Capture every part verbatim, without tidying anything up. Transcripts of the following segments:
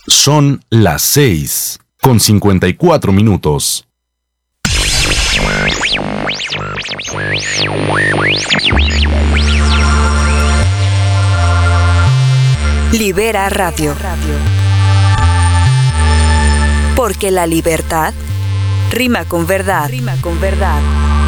Son las seis con cincuenta y cuatro minutos. Libera Radio. Porque la libertad rima con verdad. Rima con verdad.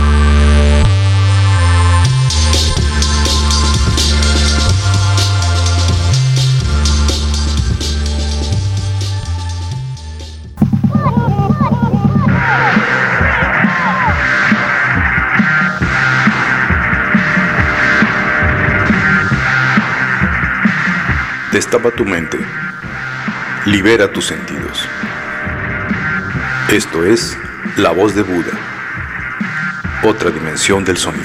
Destapa tu mente. Libera tus sentidos. Esto es La Voz de Buda. Otra dimensión del sonido.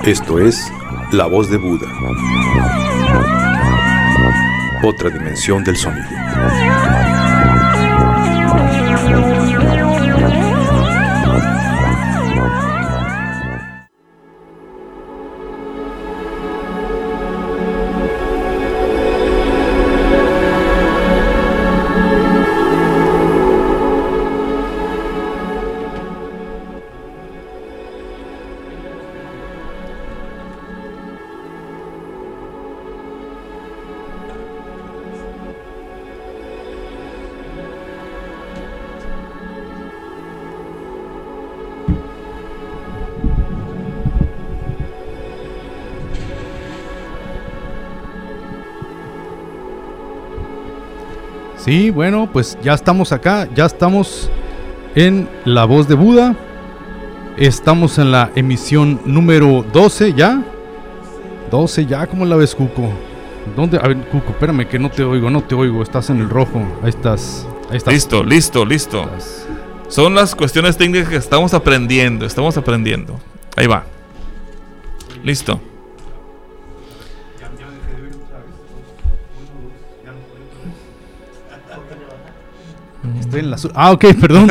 Esto es La Voz de Buda. Otra dimensión del sonido. Sí, bueno, pues ya estamos acá, ya estamos en La Voz de Buda. Estamos en la emisión número doce ya. doce ya, ¿cómo la ves, Cuco? ¿Dónde? A ver, Cuco, espérame que no te oigo, no te oigo, estás en el rojo. Ahí estás, ahí estás. Listo, listo, listo. Estás. Son las cuestiones técnicas que estamos aprendiendo, estamos aprendiendo. Ahí va. Listo. Estoy en la azul. Ah, ok, perdón.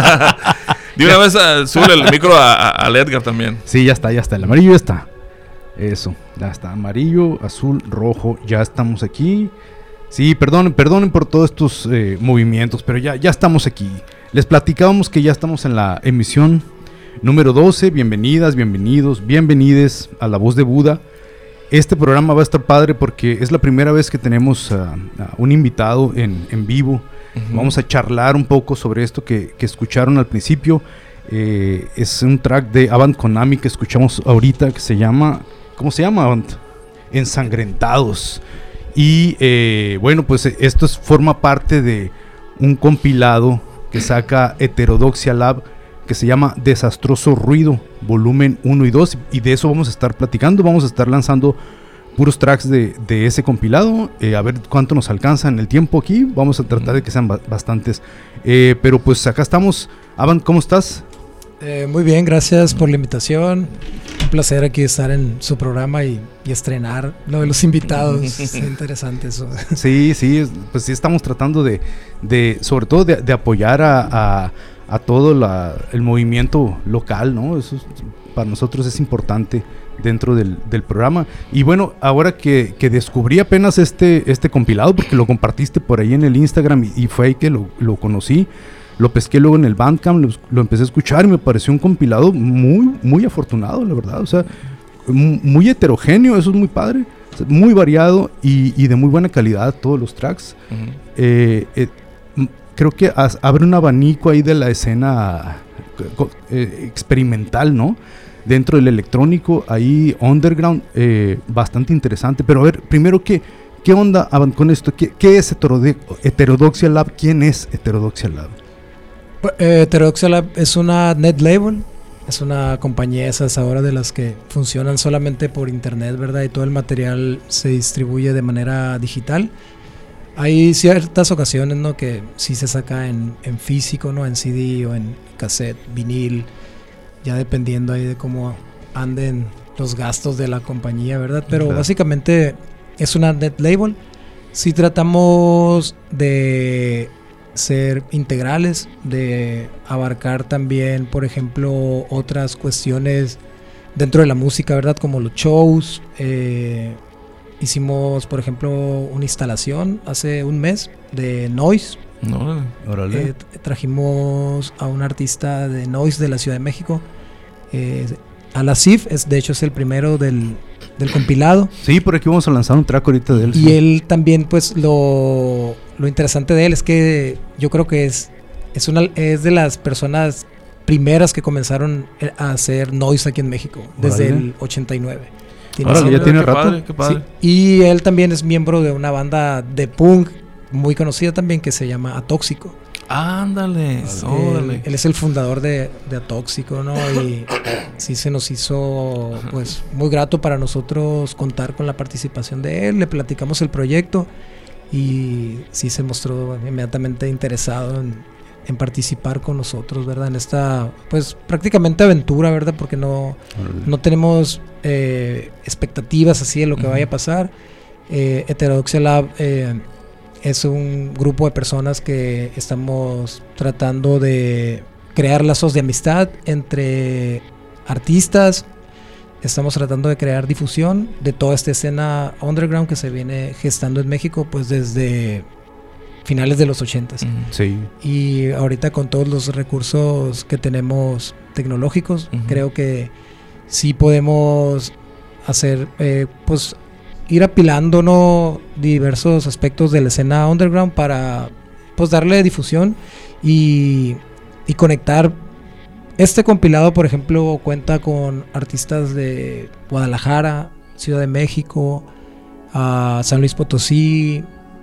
De una vez uh, sube el micro a, a, al Edgar también. Sí, ya está, ya está. El amarillo ya está. Eso, ya está. Amarillo, azul, rojo. Ya estamos aquí. Sí, perdonen, perdonen por todos estos eh, movimientos, pero ya, ya estamos aquí. Les platicábamos que ya estamos en la emisión número doce. Bienvenidas, bienvenidos, bienvenides a La Voz de Buda. Este programa va a estar padre porque es la primera vez que tenemos uh, uh, un invitado en, en vivo. Uh-huh. Vamos a charlar un poco sobre esto que, que escucharon al principio. Eh, es un track de Avant Konami que escuchamos ahorita que se llama... ¿Cómo se llama, Avant? Ensangrentados. Y eh, bueno, pues esto es, forma parte de un compilado que saca Heterodoxia Lab que se llama Desastroso Ruido, volumen uno y dos. Y de eso vamos a estar platicando. Vamos a estar lanzando puros tracks de, de ese compilado, eh, a ver cuánto nos alcanza en el tiempo aquí. Vamos a tratar de que sean ba- bastantes, eh, pero pues acá estamos. Avant, ¿cómo estás? Eh, muy bien, gracias por la invitación. Un placer aquí estar en su programa y, y estrenar lo de los invitados. Es interesante eso. Sí, sí, pues sí estamos tratando de, de sobre todo de, de apoyar a, a, a todo la, el movimiento local, ¿no? Eso es, para nosotros es importante dentro del, del programa. Y bueno, ahora que, que descubrí apenas este, este compilado, porque lo compartiste por ahí en el Instagram y, y fue ahí que lo, lo conocí, lo pesqué luego en el Bandcamp, lo, lo empecé a escuchar y me pareció un compilado muy, muy afortunado, la verdad. O sea, muy heterogéneo, eso es muy padre, muy variado y, y de muy buena calidad todos los tracks. Uh-huh. eh, eh, creo que as, abre un abanico ahí de la escena eh, experimental, ¿no? Dentro del electrónico, ahí underground, eh, bastante interesante. Pero a ver, primero, ¿qué, qué onda Avant con esto? ¿Qué, qué es Heterode- Heterodoxia Lab? ¿Quién es Heterodoxia Lab? Eh, Heterodoxia Lab es una net label, es una compañía esas ahora de las que funcionan solamente por internet, ¿verdad? Y todo el material se distribuye de manera digital. Hay ciertas ocasiones, ¿no? Que sí se saca en, en físico, ¿no? En C D o en cassette, vinil, ya dependiendo ahí de cómo anden los gastos de la compañía, ¿verdad? Pero claro, básicamente es una net label. Sí tratamos de ser integrales, de abarcar también, por ejemplo, otras cuestiones dentro de la música, ¿verdad? Como los shows. Eh, hicimos, por ejemplo, una instalación hace un mes de noise. No, eh, trajimos a un artista de noise de la Ciudad de México. Eh, Alasif, es, de hecho es el primero del, del compilado. Sí, por aquí vamos a lanzar un track ahorita de él. Y sí. él también, pues lo, lo interesante de él es que yo creo que es, es, una, es de las personas primeras que comenzaron a hacer noise aquí en México, desde Órale. el ochenta y nueve. Tiene Órale, ya tiene qué rato. Padre, qué padre. Sí, y él también es miembro de una banda de punk muy conocida también que se llama Atóxico. Ándale, él, él es el fundador de, de Atóxico, ¿no? Y sí se nos hizo pues muy grato para nosotros contar con la participación de él. Le platicamos el proyecto y sí se mostró inmediatamente interesado en, en participar con nosotros, ¿verdad? En esta, pues prácticamente aventura, ¿verdad? Porque no, no tenemos eh, expectativas así de lo que uh-huh. vaya a pasar. Eh, Heterodoxia Lab eh, es un grupo de personas que estamos tratando de crear lazos de amistad entre artistas. Estamos tratando de crear difusión de toda esta escena underground que se viene gestando en México, pues desde finales de los ochentas. Sí. Y ahorita con todos los recursos que tenemos tecnológicos, uh-huh. creo que sí podemos hacer, eh, pues, ir apilándonos diversos aspectos de la escena underground para, pues, darle difusión y, y conectar. Este compilado, por ejemplo, cuenta con artistas de Guadalajara, Ciudad de México, uh, San Luis Potosí,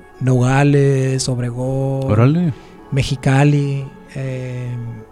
Nogales, Obregón, Órale. Mexicali, eh,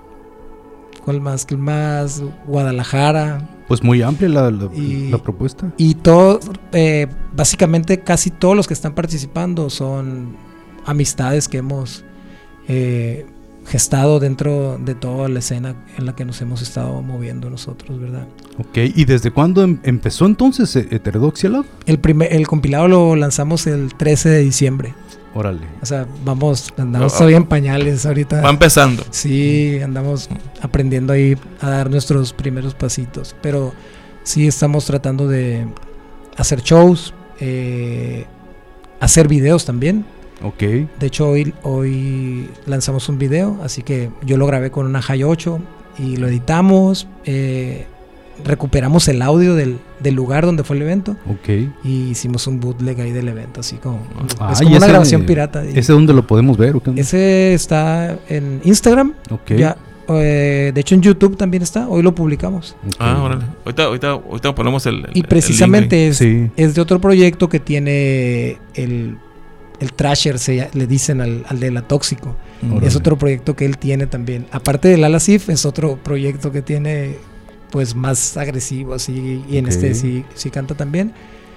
¿cuál más? ¿Cuál más? Guadalajara. Pues muy amplia la, la, y, la propuesta. Y todo, eh, básicamente casi todos los que están participando son amistades que hemos eh, gestado dentro de toda la escena en la que nos hemos estado moviendo nosotros, ¿verdad? Ok, ¿y desde cuándo em- empezó entonces Heterodoxia Lab? El, primer, el compilado lo lanzamos el trece de diciembre. Órale. O sea, vamos, andamos todavía en pañales ahorita. Va empezando. Sí, andamos aprendiendo ahí a dar nuestros primeros pasitos. Pero sí estamos tratando de hacer shows, eh, hacer videos también. Ok. De hecho, hoy, hoy lanzamos un video, así que yo lo grabé con una Hi ocho y lo editamos. Eh, recuperamos el audio del, del lugar donde fue el evento. Ok. Y hicimos un bootleg ahí del evento, así como, ah, es como una ese, grabación pirata. Y ¿ese dónde lo podemos ver? ¿O qué? Ese está en Instagram. Ok. Ya, eh, de hecho, en YouTube también está. Hoy lo publicamos. Okay. Ah, órale. Ahorita, ahorita, ahorita ponemos el, el Y precisamente el es, sí. es de otro proyecto que tiene el... El Thrasher, se, le dicen al, al de La Tóxico. Órale. Es otro proyecto que él tiene también. Aparte del Alasif, es otro proyecto que tiene, pues, más agresivo, así. Y en okay. este sí, sí canta también.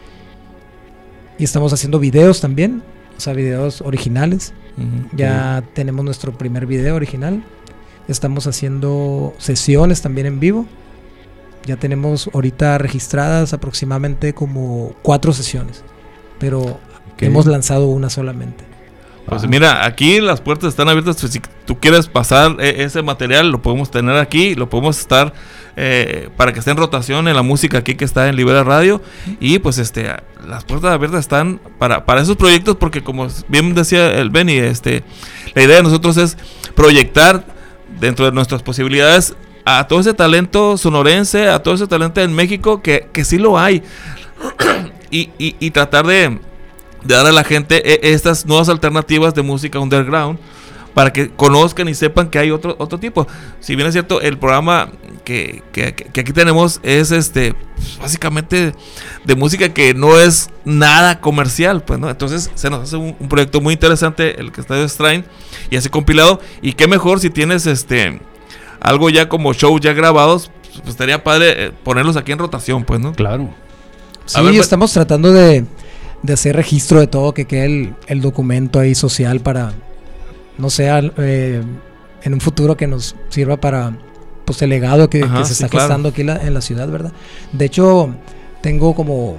Y estamos haciendo videos también. O sea, videos originales. Uh-huh. Ya okay. tenemos nuestro primer video original. Estamos haciendo sesiones también en vivo. Ya tenemos ahorita registradas aproximadamente como cuatro sesiones. Pero... Okay. Hemos lanzado una solamente. Pues ah. mira, aquí las puertas están abiertas. Si tú quieres pasar eh, ese material, lo podemos tener aquí, lo podemos estar eh, para que esté en rotación en la música aquí que está en Libera Radio. Y pues este, las puertas abiertas están para, para esos proyectos, porque como bien decía el Benny, este, la idea de nosotros es proyectar dentro de nuestras posibilidades a todo ese talento sonorense, a todo ese talento en México que, que sí lo hay. y, y, y tratar de de dar a la gente estas nuevas alternativas de música underground para que conozcan y sepan que hay otro otro tipo. Si bien es cierto, el programa que, que, que aquí tenemos es este básicamente de música que no es nada comercial, pues, ¿no? Entonces se nos hace un, un proyecto muy interesante el que está de Strain y ese compilado. Y qué mejor si tienes este algo ya como shows ya grabados, pues estaría padre eh, ponerlos aquí en rotación, pues, ¿no? Claro. Sí, ver, estamos tratando de de hacer registro de todo, que quede el, el documento ahí social para, no sé, eh, en un futuro que nos sirva para, pues, el legado que, Ajá, que se sí, está gestando claro. aquí la, en la ciudad, ¿verdad? De hecho, tengo como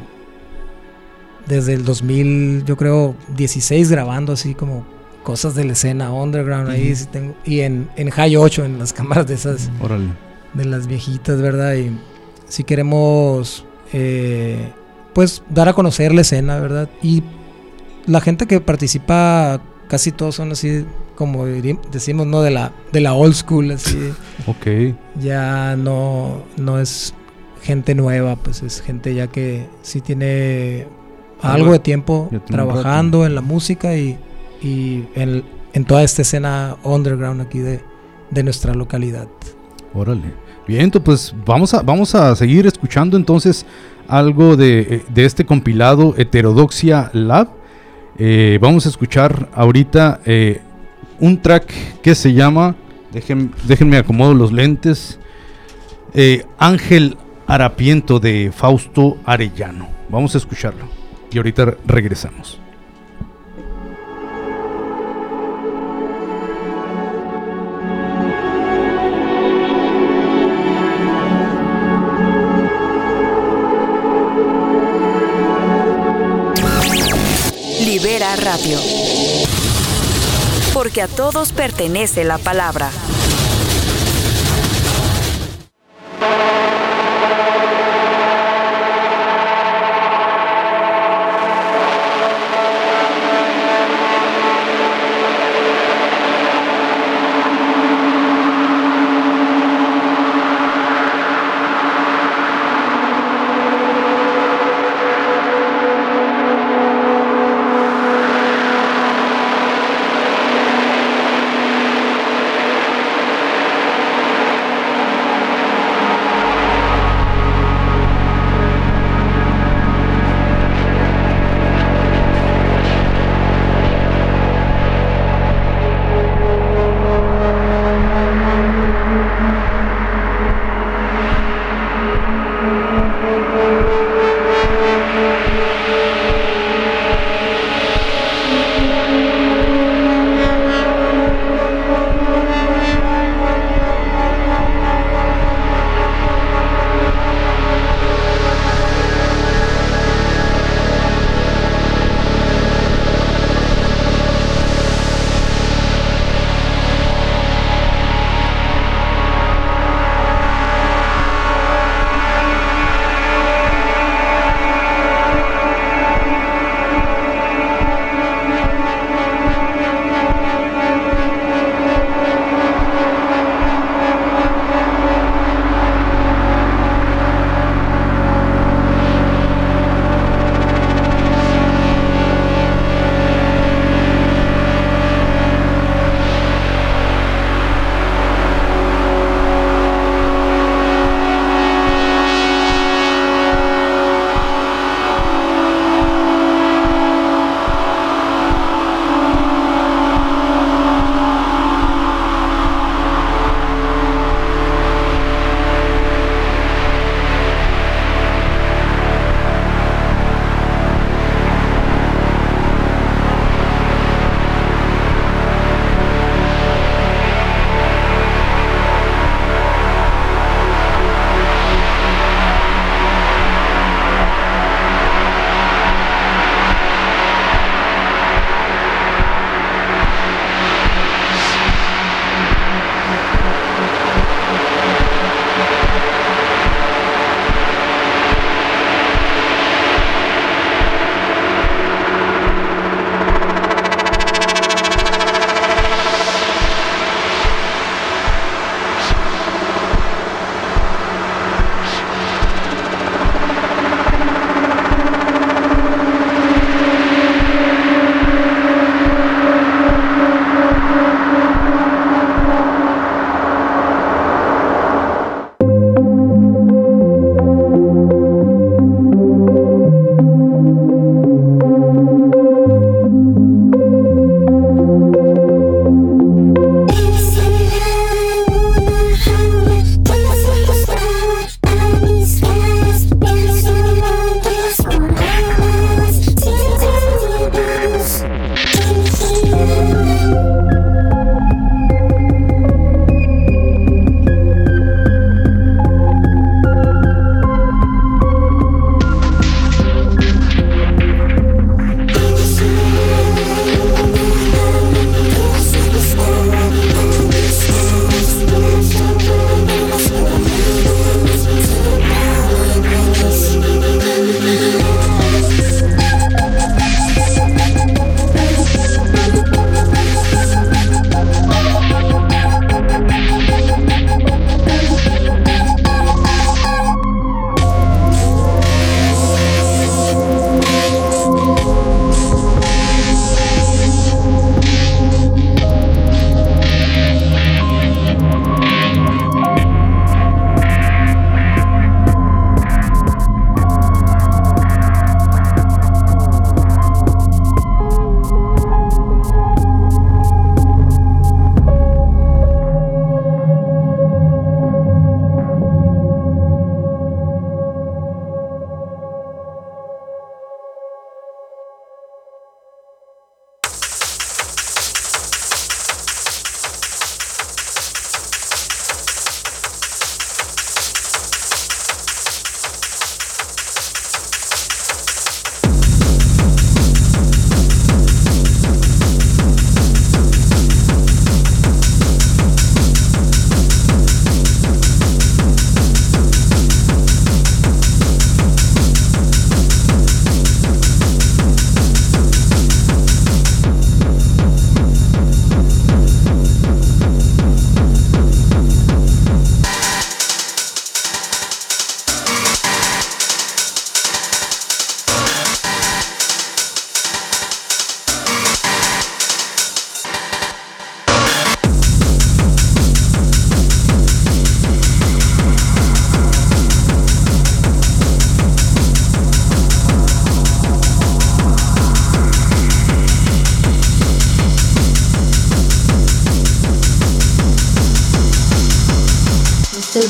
desde el dos mil, yo creo, dieciséis grabando así como cosas de la escena underground, uh-huh. ahí sí tengo, y en, en Hi ocho, en las cámaras de esas, Órale. de las viejitas, ¿verdad? Y si queremos... Eh, pues dar a conocer la escena, ¿verdad? Y la gente que participa, casi todos son así, como decimos, ¿no? De la, de la old school, así. Ok. Ya no, no es gente nueva, pues es gente ya que sí tiene algo de tiempo trabajando en la música y, y en, en toda esta escena underground aquí de, de nuestra localidad. Órale. Bien, pues vamos a, vamos a seguir escuchando entonces algo de, de este compilado Heterodoxia Lab. Eh, vamos a escuchar ahorita eh, un track que se llama, dejen, déjenme acomodo los lentes, eh, Ángel Harapiento, de Fausto Arellano. Vamos a escucharlo y ahorita regresamos. Libera Radio. Porque a todos pertenece la palabra.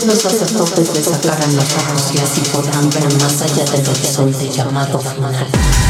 Usted los sacerdotes le sacarán los ojos y así podrán ver más allá del horizonte llamado final.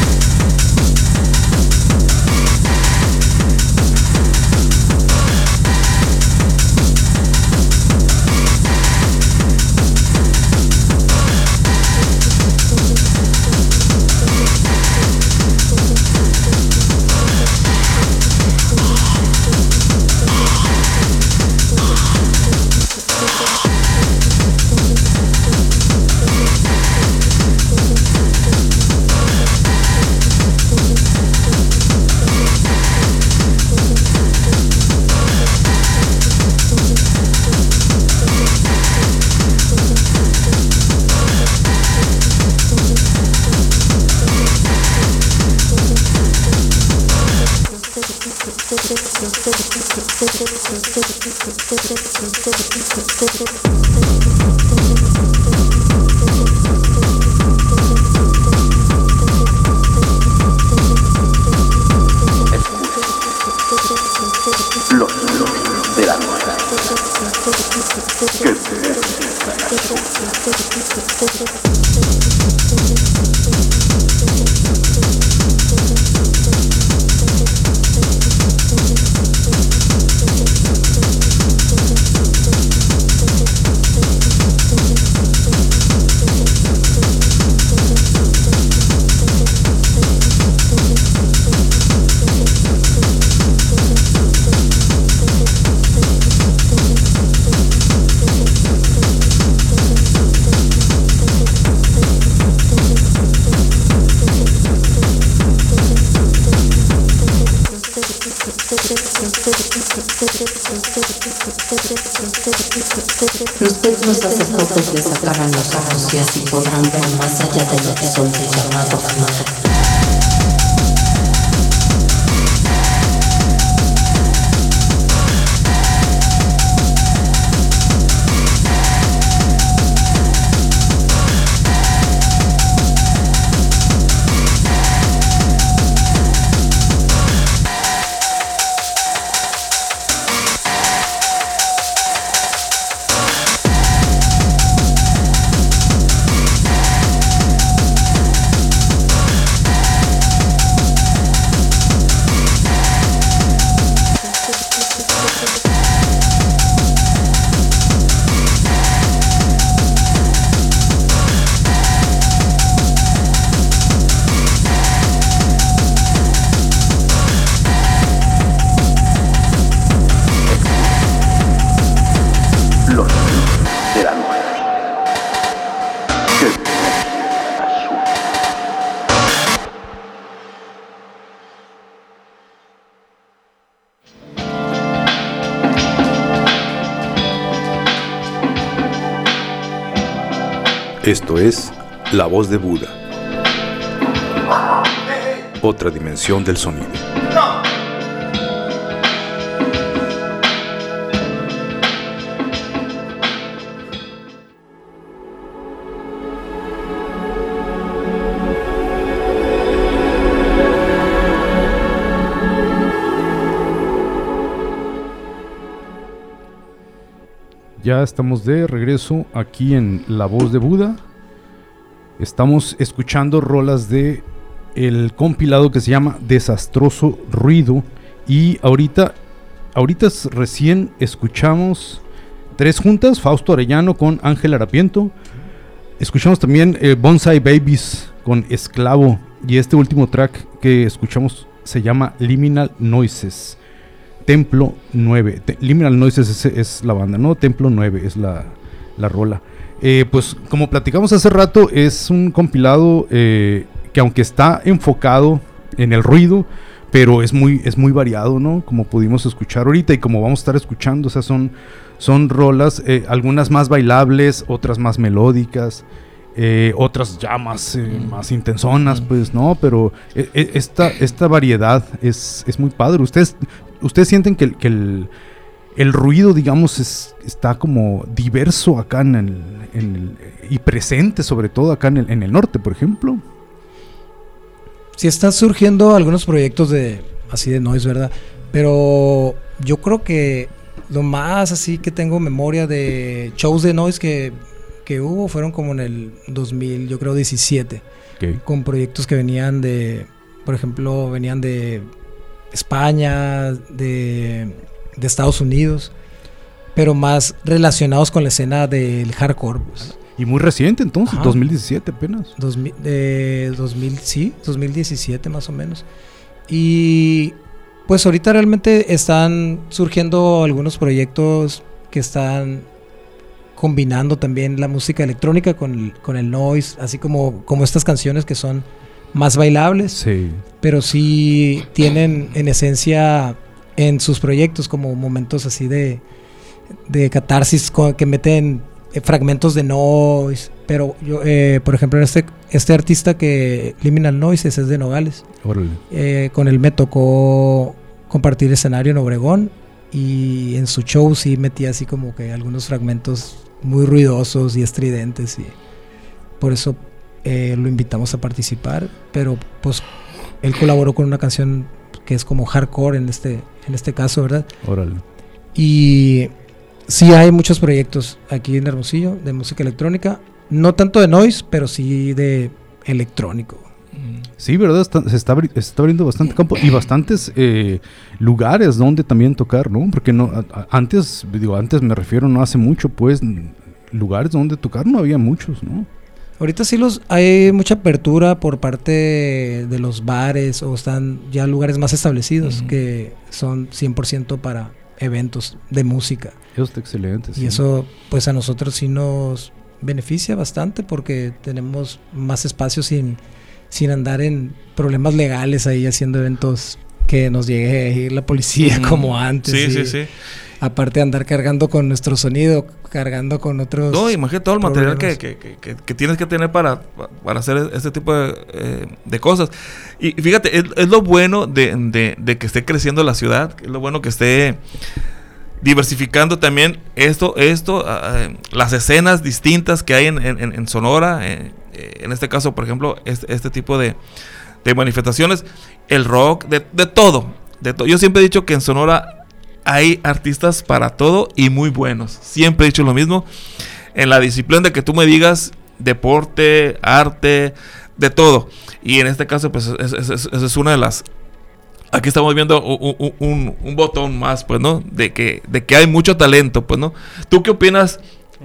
Usted los sacerdotes le sacarán los ojos y así podrán ver más allá del horizonte llamado final. Esto es La Voz de Buda. Otra dimensión del sonido. Ya estamos de regreso aquí en La Voz de Buda. Estamos escuchando rolas de el compilado que se llama Desastroso Ruido. Y ahorita, ahorita recién escuchamos tres juntas, Fausto Arellano con Ángel Harapiento. Escuchamos también eh, Bonsai Babies con Esclavo. Y este último track que escuchamos se llama Liminal Noises. Templo nueve. Te, Liminal Noises es, es la banda, ¿no? Templo nueve es la, la rola. Eh, pues como platicamos hace rato, es un compilado eh, que aunque está enfocado en el ruido, pero es muy, es muy variado, ¿no? Como pudimos escuchar ahorita y como vamos a estar escuchando, o sea, son, son rolas, eh, algunas más bailables, otras más melódicas, eh, otras ya más, eh, más intensonas, pues, ¿no? Pero eh, eh, esta, esta variedad es, es muy padre. Ustedes... ¿Ustedes sienten que, que el, el ruido, digamos, es, está como diverso acá en el, en el, y presente sobre todo acá en el, en el norte, por ejemplo? Sí están surgiendo algunos proyectos de así de noise, ¿verdad? Pero yo creo que Lo más así que tengo memoria de shows de noise que, que hubo fueron como en el dos mil, yo creo diecisiete. Okay. Con proyectos que venían de, por ejemplo, venían de España, de, de Estados Unidos, pero más relacionados con la escena del hardcore. Pues. Y muy reciente entonces, Ajá. dos mil diecisiete apenas. dos mil, de dos mil, sí, dos mil diecisiete más o menos. Y pues ahorita realmente están surgiendo algunos proyectos que están combinando también la música electrónica con el, con el noise, así como, como estas canciones que son más bailables, Sí. pero sí tienen en esencia en sus proyectos como momentos así de, de catarsis co- que meten eh, fragmentos de noise, pero yo, eh, por ejemplo, este, este artista que Liminal Noises es de Nogales, Órale. eh, con él me tocó compartir escenario en Obregón y en su show sí metía así como que algunos fragmentos muy ruidosos y estridentes y por eso eh, lo invitamos a participar, pero pues él colaboró con una canción que es como hardcore en este, en este caso, ¿verdad? Órale. Y sí hay muchos proyectos aquí en Hermosillo de música electrónica, no tanto de noise, pero sí de electrónico. Sí, ¿verdad? Está- se, está abri- se está abriendo bastante campo y bastantes eh, lugares donde también tocar, ¿no? Porque no a- a- antes, digo, antes me refiero, no hace mucho, pues, n- lugares donde tocar no había muchos, ¿no? Ahorita sí los hay mucha apertura por parte de los bares o están ya lugares más establecidos Ujú. que son cien por ciento para eventos de música. Eso está excelente. Y sí. eso pues a nosotros sí nos beneficia bastante porque tenemos más espacio sin, sin andar en problemas legales ahí haciendo eventos que nos llegue a ir la policía Ujú. como antes. Sí, y sí, sí. Aparte de andar cargando con nuestro sonido, cargando con otros... No, imagínate todo el material que, problemas. que, que, que tienes que tener para, para hacer este tipo de, eh, de cosas. Y fíjate, es, es lo bueno de, de, de que esté creciendo la ciudad, es lo bueno que esté diversificando también esto, esto uh, las escenas distintas que hay en, en, en Sonora, eh, eh, en este caso, por ejemplo, este, este tipo de, de manifestaciones, el rock, de, de todo, de to- yo siempre he dicho que en Sonora hay artistas para todo y muy buenos. Siempre he dicho lo mismo. En la disciplina de que tú me digas deporte, arte, de todo. Y en este caso, pues, esa es, es, es, es una de las... Aquí estamos viendo un, un, un, un botón más, pues, ¿no? De que, de que hay mucho talento, pues, ¿no? ¿Tú qué opinas,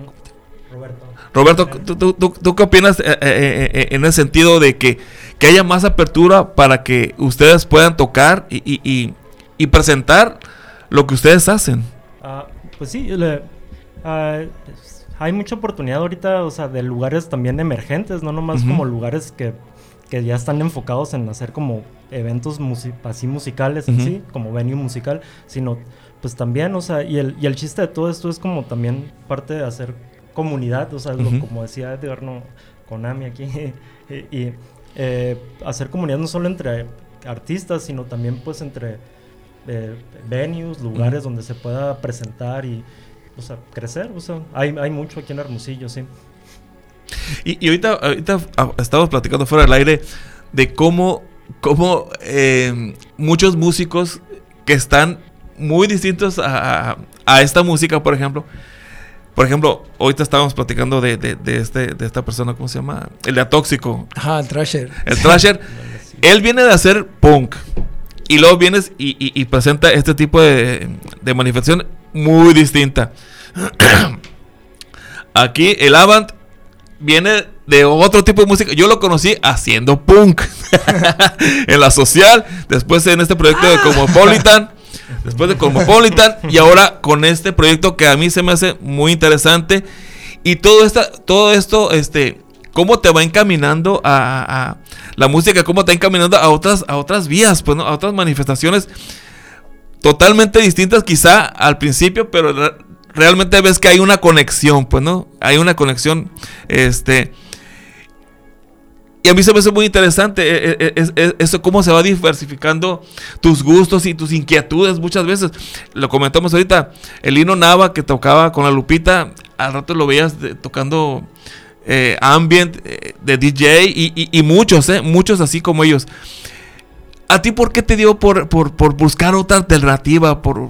Roberto. Roberto? ¿Tú, tú, tú, tú qué opinas eh, eh, eh, en el sentido de que, que haya más apertura para que ustedes puedan tocar y, y, y, y presentar lo que ustedes hacen? Ah, pues sí, le- ah, es- hay mucha oportunidad ahorita, o sea, de lugares también emergentes, no nomás Ujú. como lugares que, que ya están enfocados en hacer como eventos musi- así musicales en Ujú. sí, como venue musical, sino pues también, o sea, y el, y el chiste de todo esto es como también parte de hacer comunidad, o sea, lo- Ujú. como decía Edgar, no, Konami aquí, y, y, eh, hacer comunidad no solo entre artistas, sino también pues entre eh, venues, lugares Ujú. donde se pueda presentar y, o sea, crecer, o sea, hay, hay mucho aquí en Hermosillo, sí. Y, y ahorita, ahorita ah, estamos platicando fuera del aire de cómo, cómo eh, muchos músicos que están muy distintos a, a, a esta música, por ejemplo. Por ejemplo, ahorita estábamos platicando de, de, de, este, de esta persona, ¿cómo se llama? El de Atóxico, Ajá, el Thrasher. el Thrasher. Él viene de hacer punk. Y luego vienes y, y, y presenta este tipo de, de manifestación muy distinta. Aquí el Avant viene de otro tipo de música. Yo lo conocí haciendo punk en la social, después en este proyecto de Cosmopolitan, después de Cosmopolitan y ahora con este proyecto que a mí se me hace muy interesante. Y todo esta, todo esto, este, cómo te va encaminando a, a- a la música, cómo te va encaminando a otras, a otras vías, pues, ¿no? A otras manifestaciones totalmente distintas quizá al principio, pero re- realmente ves que hay una conexión, pues, ¿no? Hay una conexión, este... Y a mí se me hace muy interesante eh, eh, es- es- eso, cómo se va diversificando tus gustos y tus inquietudes muchas veces. Lo comentamos ahorita, el Lino Nava que tocaba con la Lupita, al rato lo veías de- tocando eh, ambient eh, de D J y, y- y muchos, eh, muchos así como ellos. ¿A ti por qué te dio por, por, por buscar otra alternativa? Por, por-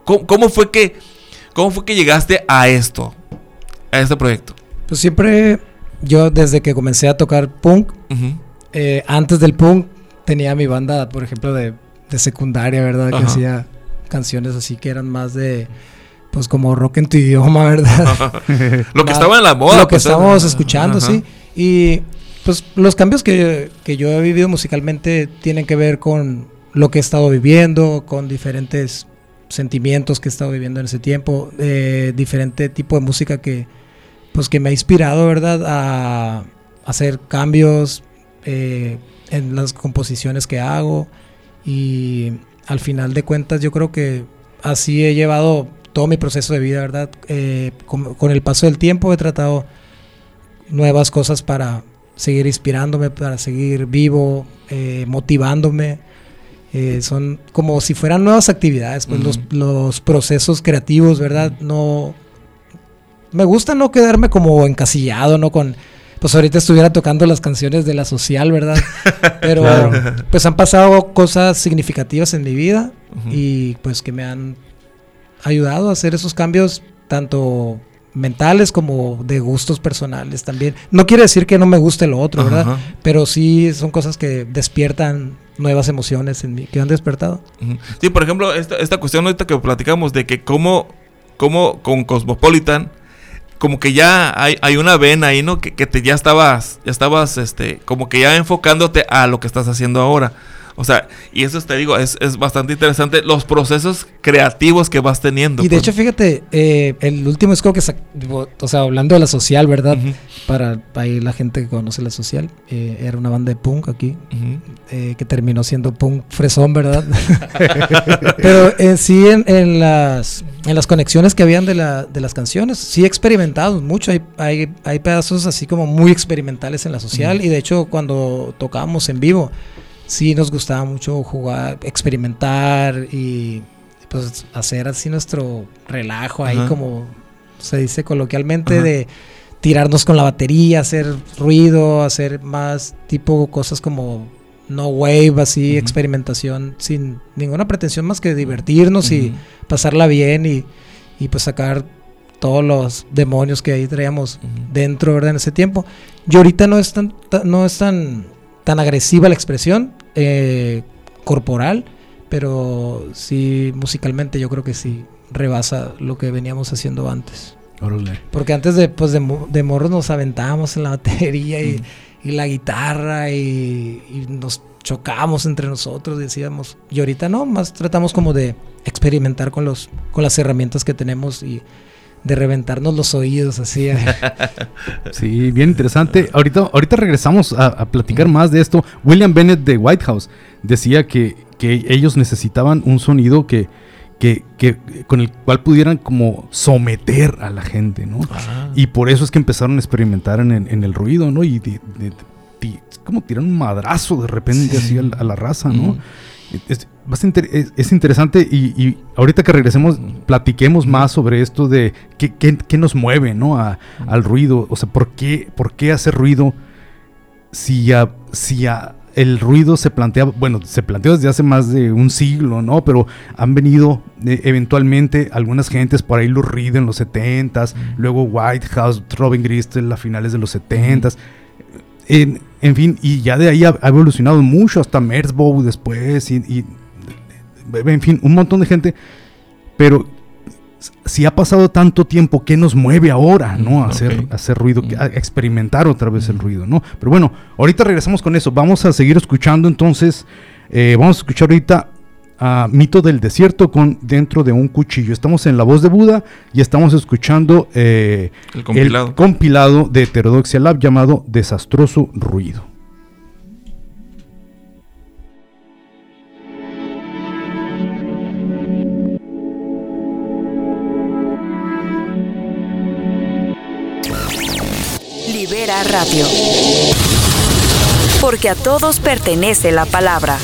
¿cómo, cómo fue que, cómo fue que llegaste a esto, a este proyecto? Pues siempre, yo desde que comencé a tocar punk, uh-huh. eh, antes del punk tenía mi banda, por ejemplo, de, de secundaria, ¿verdad? Uh-huh. Que hacía canciones así que eran más de, pues como rock en tu idioma, ¿verdad? Lo que estaba en la moda. Lo que pues, estábamos escuchando, uh-huh. sí. Y pues los cambios que, que yo he vivido musicalmente tienen que ver con lo que he estado viviendo, con diferentes sentimientos que he estado viviendo en ese tiempo, eh, diferente tipo de música que, pues que me ha inspirado, ¿verdad? A hacer cambios eh, en las composiciones que hago, y al final de cuentas yo creo que así he llevado todo mi proceso de vida, ¿verdad? Eh, con, con el paso del tiempo he tratado nuevas cosas para seguir inspirándome, para seguir vivo, eh, motivándome. Eh, son como si fueran nuevas actividades, pues uh-huh. los, los procesos creativos, ¿verdad? No me gusta no quedarme como encasillado, ¿no? Con, pues ahorita estuviera tocando las canciones de La Social, ¿verdad? Pero claro. Pues han pasado cosas significativas en mi vida uh-huh. y pues que me han ayudado a hacer esos cambios tanto mentales como de gustos personales también. No quiere decir que no me guste lo otro, ¿verdad? Uh-huh. Pero sí son cosas que despiertan nuevas emociones en mí, que han despertado. Uh-huh. Sí, por ejemplo, esta, esta cuestión ahorita que platicamos de que cómo, cómo con Cosmopolitan, como que ya hay, hay una vena ahí, ¿no? Que, que te ya estabas, ya estabas, este, como que ya enfocándote a lo que estás haciendo ahora. O sea, y eso te digo, es, es bastante interesante los procesos creativos que vas teniendo. Y de pues. hecho, fíjate, eh, el último disco que sacó, o sea, hablando de La Social, ¿verdad? Uh-huh. Para ahí la gente que conoce La Social, eh, era una banda de punk aquí, uh-huh. eh, que terminó siendo punk fresón, ¿verdad? Pero eh, sí, en, en, las, en las conexiones que habían de, la, de las canciones, sí experimentamos mucho. Hay, hay, hay pedazos así como muy experimentales en La Social, uh-huh. y de hecho, cuando tocábamos en vivo, sí nos gustaba mucho jugar, experimentar y pues hacer así nuestro relajo ahí, uh-huh. como se dice coloquialmente, uh-huh. de tirarnos con la batería, hacer ruido, hacer más tipo cosas como no wave, así, uh-huh. experimentación sin ninguna pretensión más que divertirnos uh-huh. y pasarla bien y, y pues sacar todos los demonios que ahí traíamos uh-huh. dentro, ¿verdad? En ese tiempo. Y ahorita no es tan, no es tan, tan agresiva la expresión eh, corporal, pero sí musicalmente yo creo que sí rebasa lo que veníamos haciendo antes. Orale. Porque antes de, pues de, de morros nos aventábamos en la batería y, mm. y la guitarra y, y nos chocábamos entre nosotros, decíamos, y ahorita no, más tratamos como de experimentar con los con las herramientas que tenemos y de reventarnos los oídos así. Sí, bien interesante. Ahorita, ahorita regresamos a, a platicar más de esto. William Bennett de Whitehouse decía que, que ellos necesitaban un sonido que, que, que con el cual pudieran como someter a la gente, ¿no? Ah. Y por eso es que empezaron a experimentar en, en el ruido, ¿no? Y de, de, de, como tirar un madrazo de repente sí. así a, a la raza, ¿no? Mm. Es, es, es interesante y, y ahorita que regresemos platiquemos más sobre esto de qué, qué, qué nos mueve, ¿no? A, al ruido, o sea, ¿por qué, por qué hacer ruido si, a, si a el ruido se plantea, bueno, se planteó desde hace más de un siglo, ¿no? Pero han venido eh, eventualmente algunas gentes, por ahí Lou Reed en los setentas, mm. luego Whitehouse, Robin Gristle a finales de los setentas. Mm. En, en fin, y ya de ahí ha, ha evolucionado mucho, hasta Merzbow después, y, y en fin, un montón de gente. Pero si ha pasado tanto tiempo, ¿qué nos mueve ahora, no? A hacer, okay. a hacer ruido, a experimentar otra vez el ruido, ¿no? Pero bueno, ahorita regresamos con eso. Vamos a seguir escuchando entonces. Eh, vamos a escuchar ahorita a Mito del Desierto con Dentro de un Cuchillo. Estamos en La Voz de Buda y estamos escuchando eh, el, compilado. el compilado de Heterodoxia Lab llamado Desastroso Ruido. Libera Radio. Porque a todos pertenece la palabra.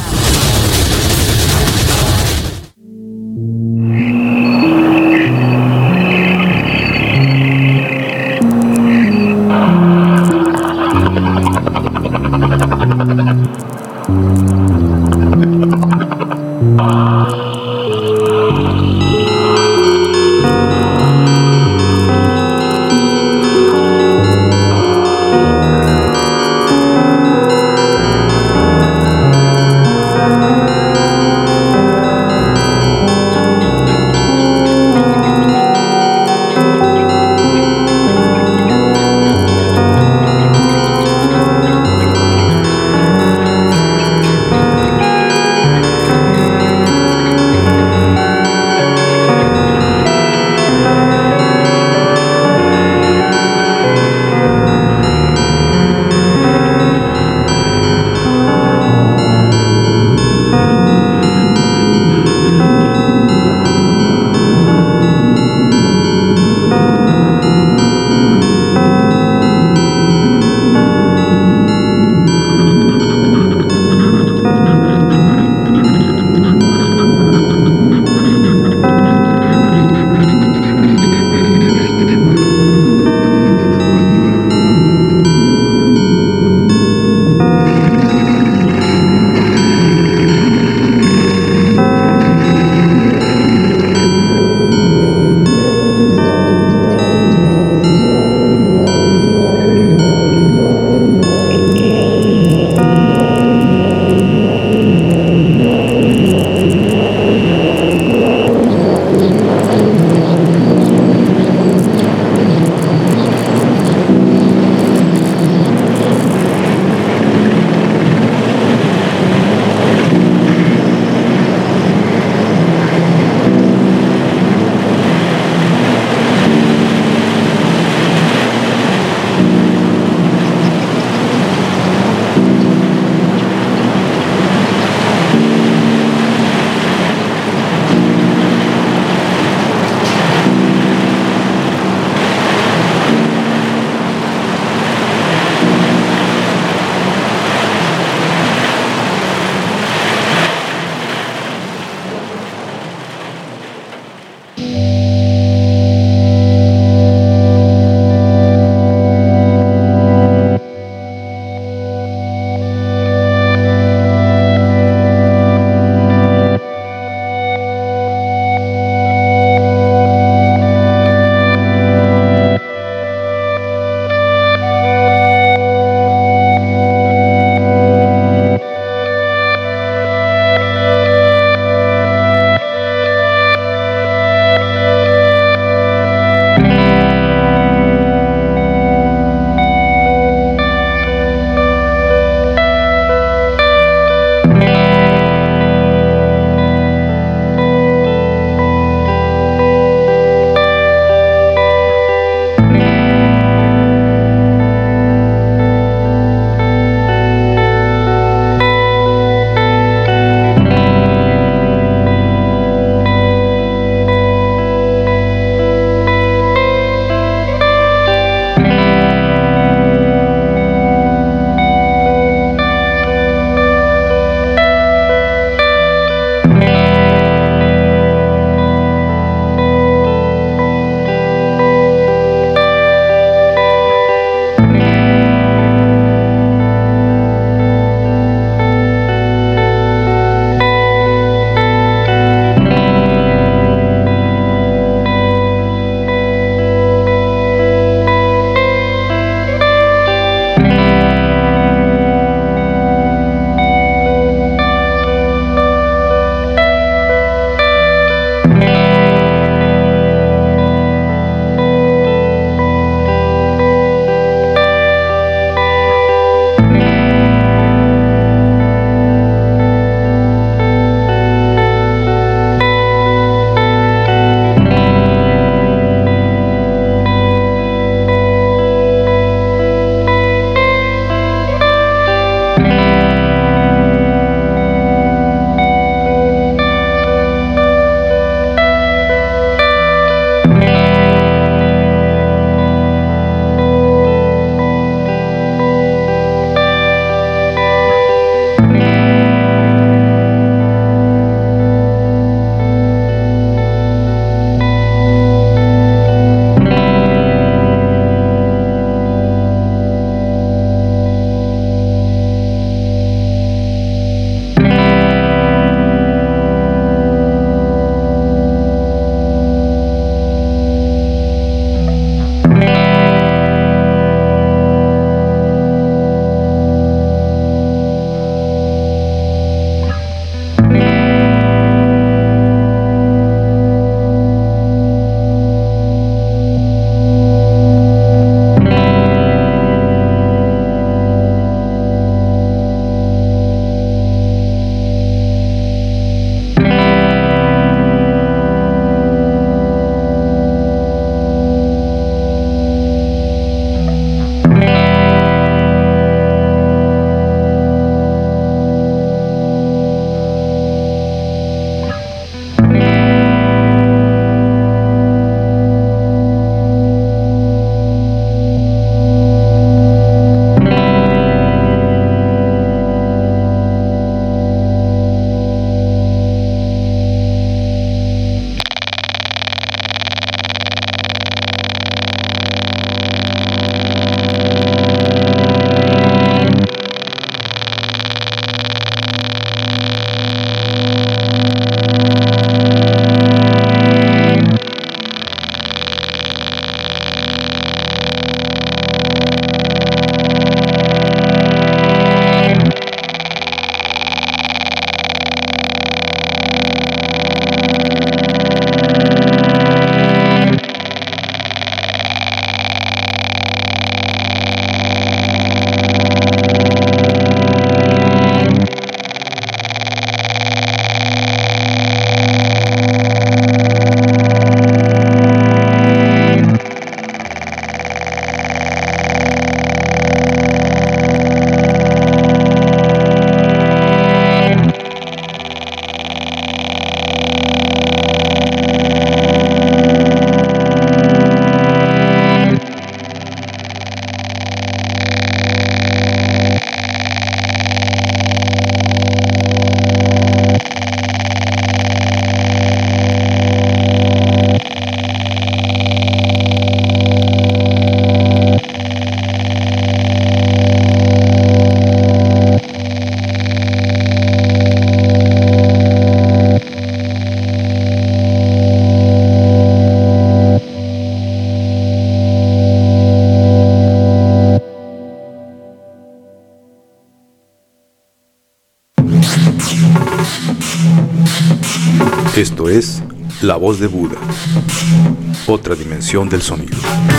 Esto es La Voz de Buda, otra dimensión del sonido.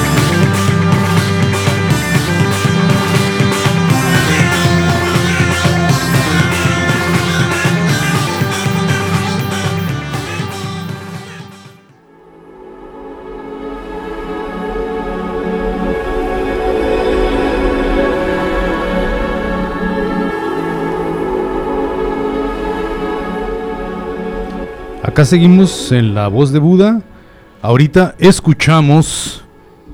Acá seguimos en La Voz de Buda. Ahorita escuchamos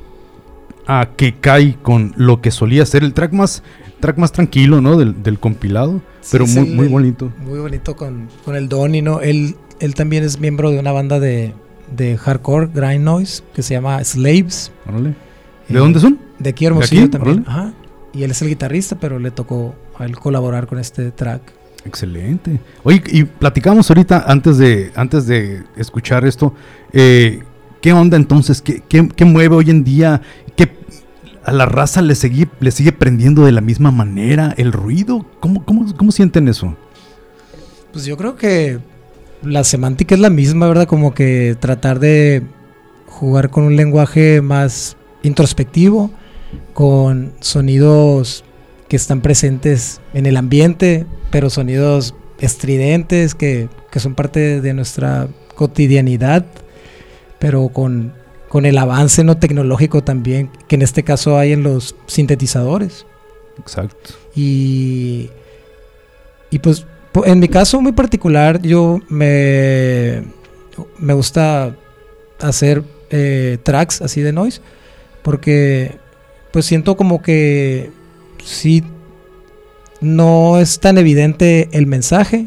a Kekai con lo que solía ser el track más, track más tranquilo, ¿no? Del, del compilado, sí, pero muy, el, muy bonito. Muy bonito con, con el Donny, ¿no? Él, él también es miembro de una banda de, de hardcore, grind noise, que se llama Slaves. Órale. ¿De eh, dónde son? De aquí Hermosillo también. Órale. Ajá. Y él es el guitarrista, pero le tocó a él colaborar con este track. Excelente. Oye, y platicamos ahorita antes de antes de escuchar esto, eh, ¿qué onda entonces? ¿Qué, qué, qué mueve hoy en día? ¿Qué a la raza le sigue le sigue prendiendo de la misma manera el ruido? ¿Cómo cómo cómo sienten eso? Pues yo creo que la semántica es la misma, ¿verdad? Como que tratar de jugar con un lenguaje más introspectivo, con sonidos que están presentes en el ambiente, pero sonidos estridentes que, que son parte de nuestra cotidianidad, pero con, con el avance no tecnológico también, que en este caso hay en los sintetizadores. Exacto. Y, y pues en mi caso muy particular, yo me, me gusta hacer eh, tracks así de noise, porque pues siento como que sí no es tan evidente el mensaje,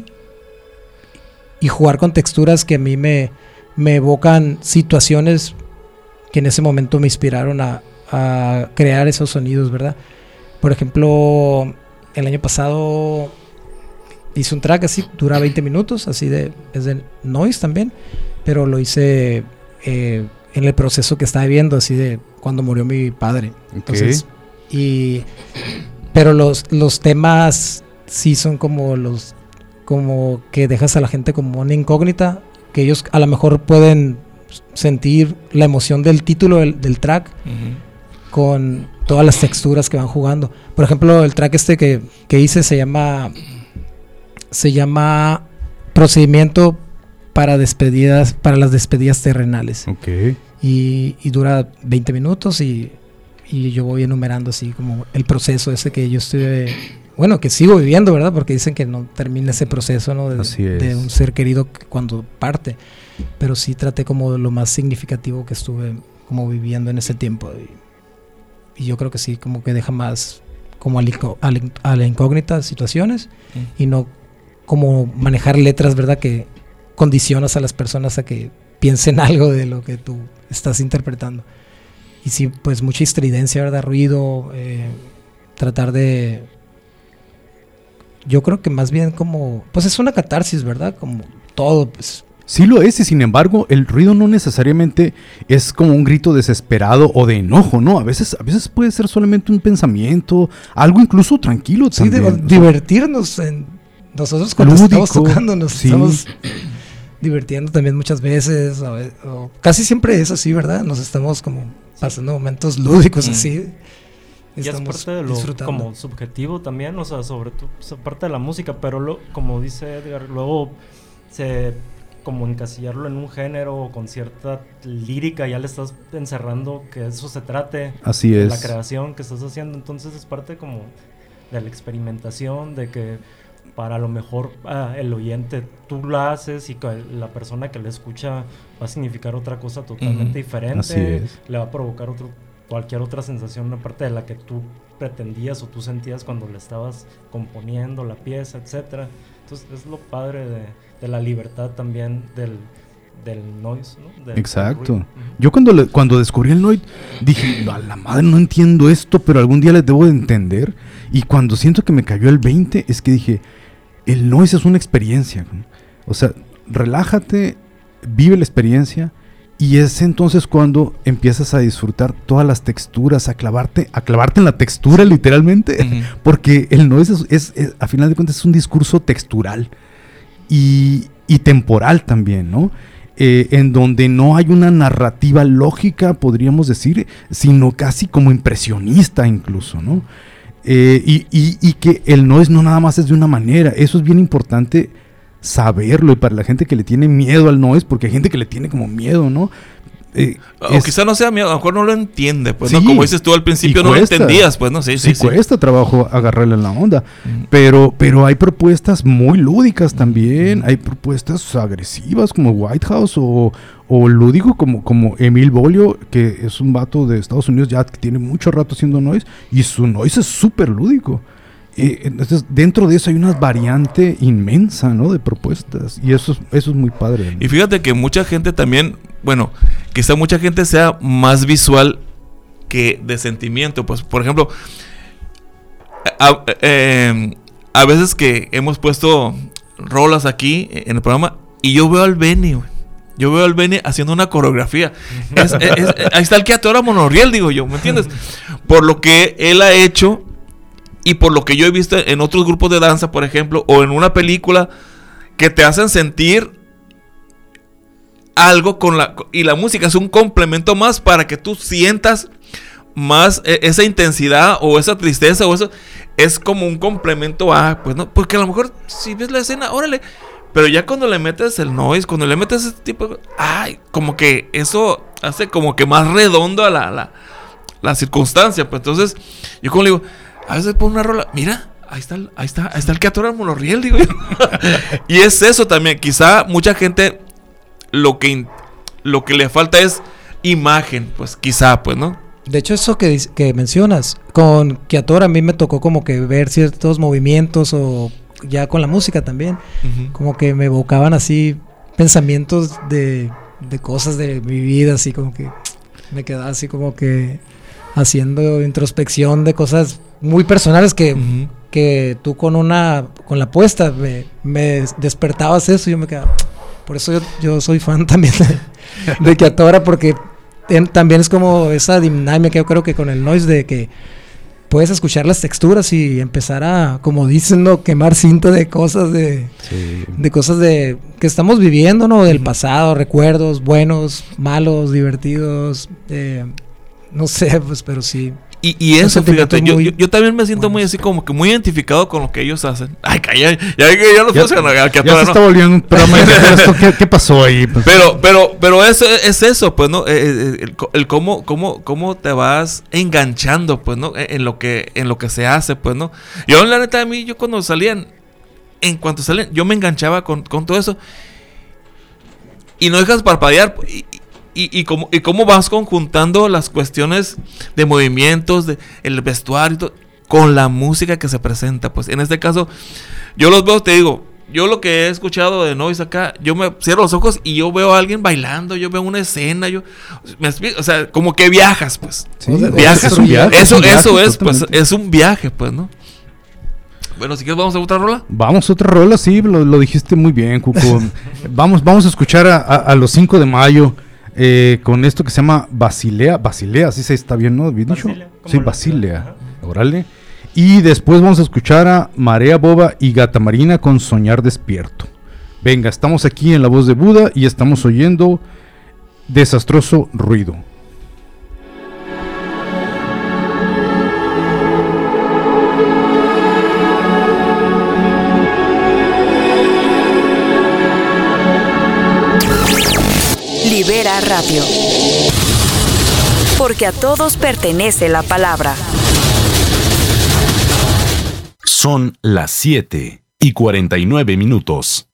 y jugar con texturas que a mí me, me evocan situaciones que en ese momento me inspiraron a, a crear esos sonidos, ¿verdad? Por ejemplo, el año pasado hice un track así, dura veinte minutos, así de, es de noise también, pero lo hice eh, en el proceso que estaba viviendo, así de cuando murió mi padre. Okay. Entonces, y pero los, los temas sí son como los como que dejas a la gente como una incógnita, que ellos a lo mejor pueden sentir la emoción del título del, del track, uh-huh, con todas las texturas que van jugando. Por ejemplo, el track este que, que hice se llama se llama Procedimiento para despedidas para las despedidas terrenales. Okay. Y, y dura veinte minutos y y yo voy enumerando así como el proceso ese que yo estoy, bueno, que sigo viviendo, ¿verdad? Porque dicen que no termina ese proceso, ¿no? De, de un ser querido cuando parte, pero sí traté como de lo más significativo que estuve como viviendo en ese tiempo, y, y yo creo que sí, como que deja más como a la, a la incógnita situaciones, mm, y no como manejar letras, ¿verdad? Que condicionas a las personas a que piensen algo de lo que tú estás interpretando. Y sí, pues mucha estridencia, ¿verdad? Ruido, eh, tratar de... Yo creo que más bien como... Pues es una catarsis, ¿verdad? Como todo, pues... Sí lo es, y sin embargo, el ruido no necesariamente es como un grito desesperado o de enojo, ¿no? A veces, a veces puede ser solamente un pensamiento, algo incluso tranquilo sí, también. Sí, de, divertirnos. En, nosotros cuando lúdico, estamos tocando nos sí. estamos... divirtiendo también muchas veces, o, o casi siempre es así, ¿verdad? Nos estamos como pasando momentos lúdicos, mm, así. Y es parte de lo como subjetivo también, o sea, sobre todo, o sea, parte de la música, pero lo, como dice Edgar, luego se como encasillarlo en un género o con cierta lírica, ya le estás encerrando que eso se trate. Así de es. La creación que estás haciendo, entonces es parte como de la experimentación, de que para lo mejor ah, el oyente tú la haces y que la persona que la escucha va a significar otra cosa totalmente uh-huh. diferente. Así es. Le va a provocar otro, cualquier otra sensación aparte de la que tú pretendías o tú sentías cuando le estabas componiendo la pieza, etcétera. Entonces es lo padre de, de la libertad también del, del noise, ¿no? Del, exacto. Del uh-huh. Yo cuando le, cuando descubrí el noise dije, a la madre no entiendo esto, pero algún día les debo de entender. Y cuando siento que me cayó el veinte es que dije, el noise es una experiencia, ¿no? O sea, relájate, vive la experiencia, y es entonces cuando empiezas a disfrutar todas las texturas, a clavarte, a clavarte en la textura literalmente, uh-huh. porque el noise es, es, es, a final de cuentas es un discurso textural, y, y temporal también, ¿no? Eh, en donde no hay una narrativa lógica, podríamos decir, sino casi como impresionista incluso, ¿no? Eh, y, y, y que el noise no nada más es de una manera, eso es bien importante saberlo, y para la gente que le tiene miedo al noise, porque hay gente que le tiene como miedo, ¿no? Eh, o es, quizá no sea miedo, a lo mejor no lo entiende, pues, sí, ¿no? Como dices tú al principio, no cuesta, lo entendías, pues, ¿no? Sí, sí, sí, sí. Cuesta trabajo agarrarle la onda, mm. pero, pero hay propuestas muy lúdicas también, mm. hay propuestas agresivas como White House o, o lúdico como, como Emil Bolio, que es un vato de Estados Unidos ya que tiene mucho rato haciendo noise, y su noise es súper lúdico. Eh, entonces, dentro de eso hay una variante inmensa, ¿no? De propuestas, y eso es, eso es muy padre, ¿no? Y fíjate que mucha gente también, bueno, quizá mucha gente sea más visual que de sentimiento. Pues, por ejemplo, a, eh, a veces que hemos puesto rolas aquí en el programa y yo veo al Benny, güey. Yo veo al Benny haciendo una coreografía. Es, es, es, ahí está el Queatora Monorriel, digo yo, ¿me entiendes? Por lo que él ha hecho y por lo que yo he visto en otros grupos de danza, por ejemplo, o en una película, que te hacen sentir algo con la... Y la música es un complemento más para que tú sientas más eh, esa intensidad o esa tristeza o eso. Es como un complemento a... Pues no, porque a lo mejor si ves la escena, órale. Pero ya cuando le metes el noise, cuando le metes ese tipo de... Ay, como que eso hace como que más redondo a la, la, la circunstancia. Pues entonces, yo como le digo... A veces pongo una rola, mira, ahí está, ahí está, ahí está el Queatora Monorriel, digo yo. Y es eso también, quizá mucha gente lo que, lo que le falta es imagen, pues quizá, pues, ¿no? De hecho, eso que, que mencionas, con Queatora a mí me tocó como que ver ciertos movimientos o ya con la música también, uh-huh. como que me evocaban así pensamientos de, de cosas de mi vida, así como que me quedaba así como que haciendo introspección de cosas muy personales que, uh-huh. que tú con una con la puesta me, me despertabas eso y yo me quedaba. Por eso yo, yo soy fan también de, de Queatora, porque en, también es como esa dinámica que yo creo que con el noise de que puedes escuchar las texturas y empezar a, como dicen, ¿no? Quemar cinta de cosas de, sí. de cosas de que estamos viviendo, ¿no? Del uh-huh. pasado, recuerdos buenos, malos, divertidos, eh, no sé, pues, pero sí. Y, y eso, fíjate, yo, yo, yo también me siento bueno, muy así como que muy identificado con lo que ellos hacen. Ay, calla, ya, ya, ya no puedo ganar. Ya, ya se no. está volviendo un programa de esto. ¿Qué, ¿Qué pasó ahí? Pues, pero, pero, pero eso es eso, pues, ¿no? El, el, el cómo, cómo, cómo te vas enganchando, pues, ¿no? En lo que, en lo que se hace, pues, ¿no? Yo, la neta, a mí, yo cuando salían, en cuanto salían, yo me enganchaba con, con todo eso. Y no dejas parpadear. Y, Y, y, cómo, y cómo vas conjuntando las cuestiones de movimientos, de el vestuario y todo, con la música que se presenta. Pues en este caso, yo los veo, te digo, yo lo que he escuchado de noise acá, yo me cierro los ojos y yo veo a alguien bailando, yo veo una escena, yo, me, o sea, como que viajas, pues. Sí, o sea, viajas, es un viaje, eso, es un viaje, eso es, totalmente. Pues, es un viaje, pues, ¿no? Bueno, si quieres, ¿vamos a otra rola? Vamos a otra rola, sí, lo, lo dijiste muy bien, Cuco. vamos, vamos a escuchar a, a, a los cinco de mayo. Eh, con esto que se llama Basilea, Basilea, así se está bien, ¿no? ¿Bien dicho? Sí, Basilea, órale. Y después vamos a escuchar a Marea Boba y Gata Marina con Soñar Despierto. Venga, estamos aquí en La Voz de Buda y estamos oyendo Desastroso Ruido. Libera Radio. Porque a todos pertenece la palabra. Son las siete y cuarenta y nueve minutos.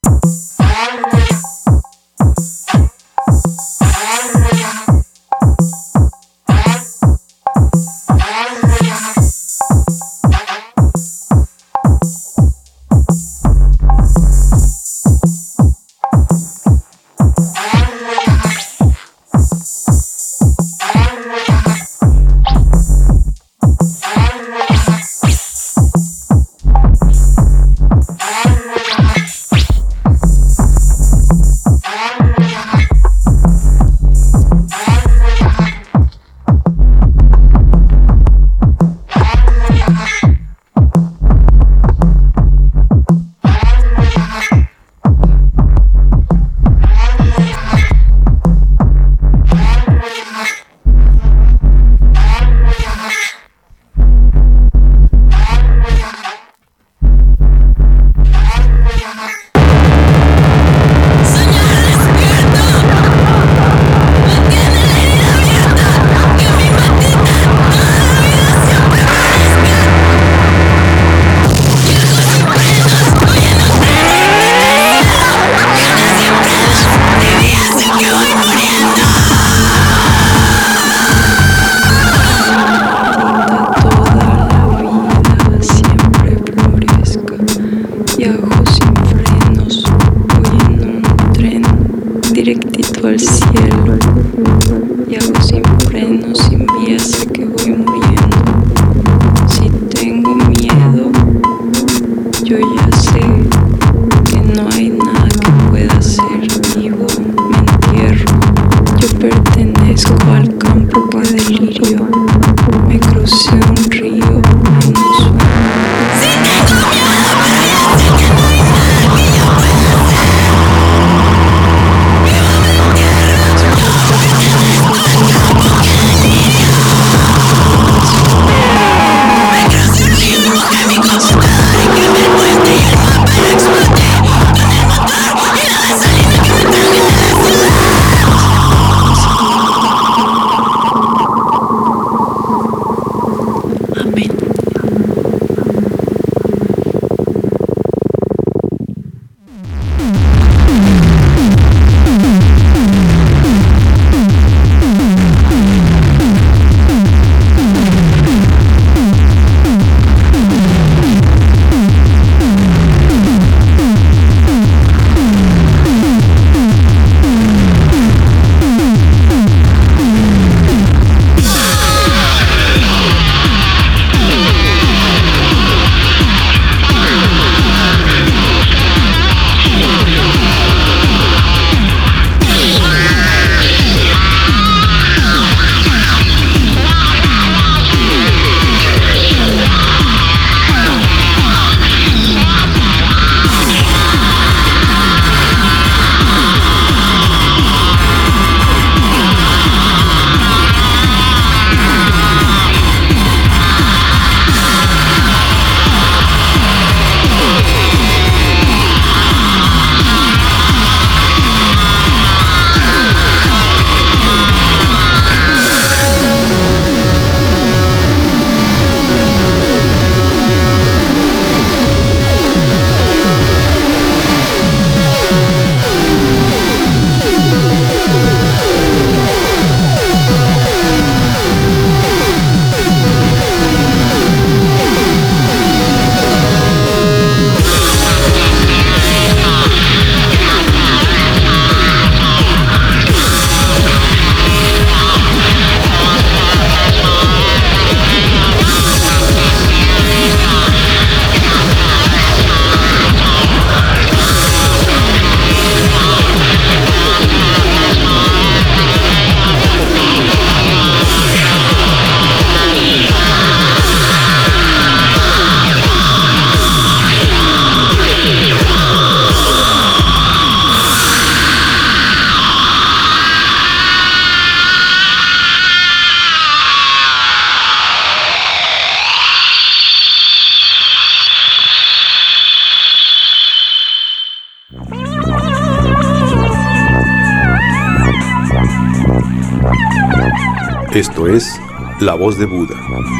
Esto es La Voz de Buda.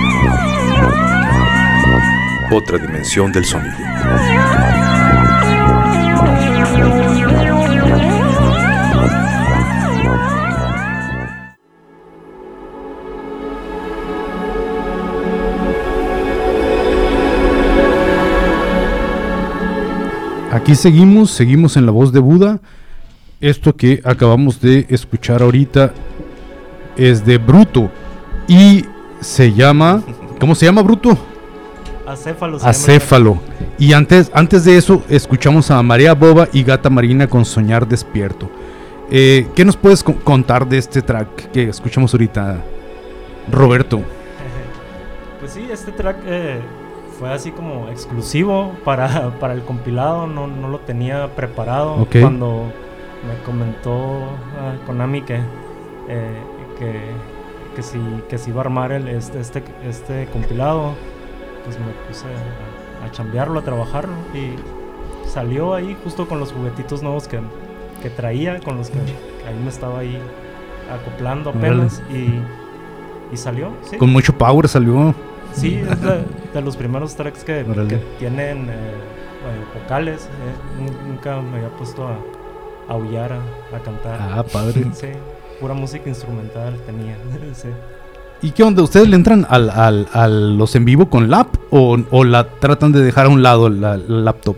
Otra dimensión del sonido. Aquí seguimos, seguimos en La Voz de Buda. Esto que acabamos de escuchar ahorita es de Bruto y se llama, ¿cómo se llama Bruto? Acéfalo. Acéfalo. Y antes, antes de eso escuchamos a María Boba y Gata Marina con Soñar Despierto. Eh, ¿Qué nos puedes co- contar de este track que escuchamos ahorita, Roberto? Pues sí, este track eh, fue así como exclusivo para, para el compilado, no, no lo tenía preparado. Okay. Cuando me comentó uh, Konami que, eh, que, que, si, que si iba a armar el, este, este, este compilado, pues me puse a, a chambearlo, a trabajarlo, y salió ahí justo con los juguetitos nuevos que, que traía, con los que, que ahí me estaba ahí acoplando apenas, y, y salió, ¿sí? Con mucho power salió. Sí, es de, de los primeros tracks que, que tienen eh, eh, vocales. Eh, nunca me había puesto a, a aullar, a, a cantar. Ah, padre. Sí, pura música instrumental tenía. Sí. ¿Y qué onda? ¿Ustedes le entran al, al, a los en vivo con lap o, o la tratan de dejar a un lado la, la laptop?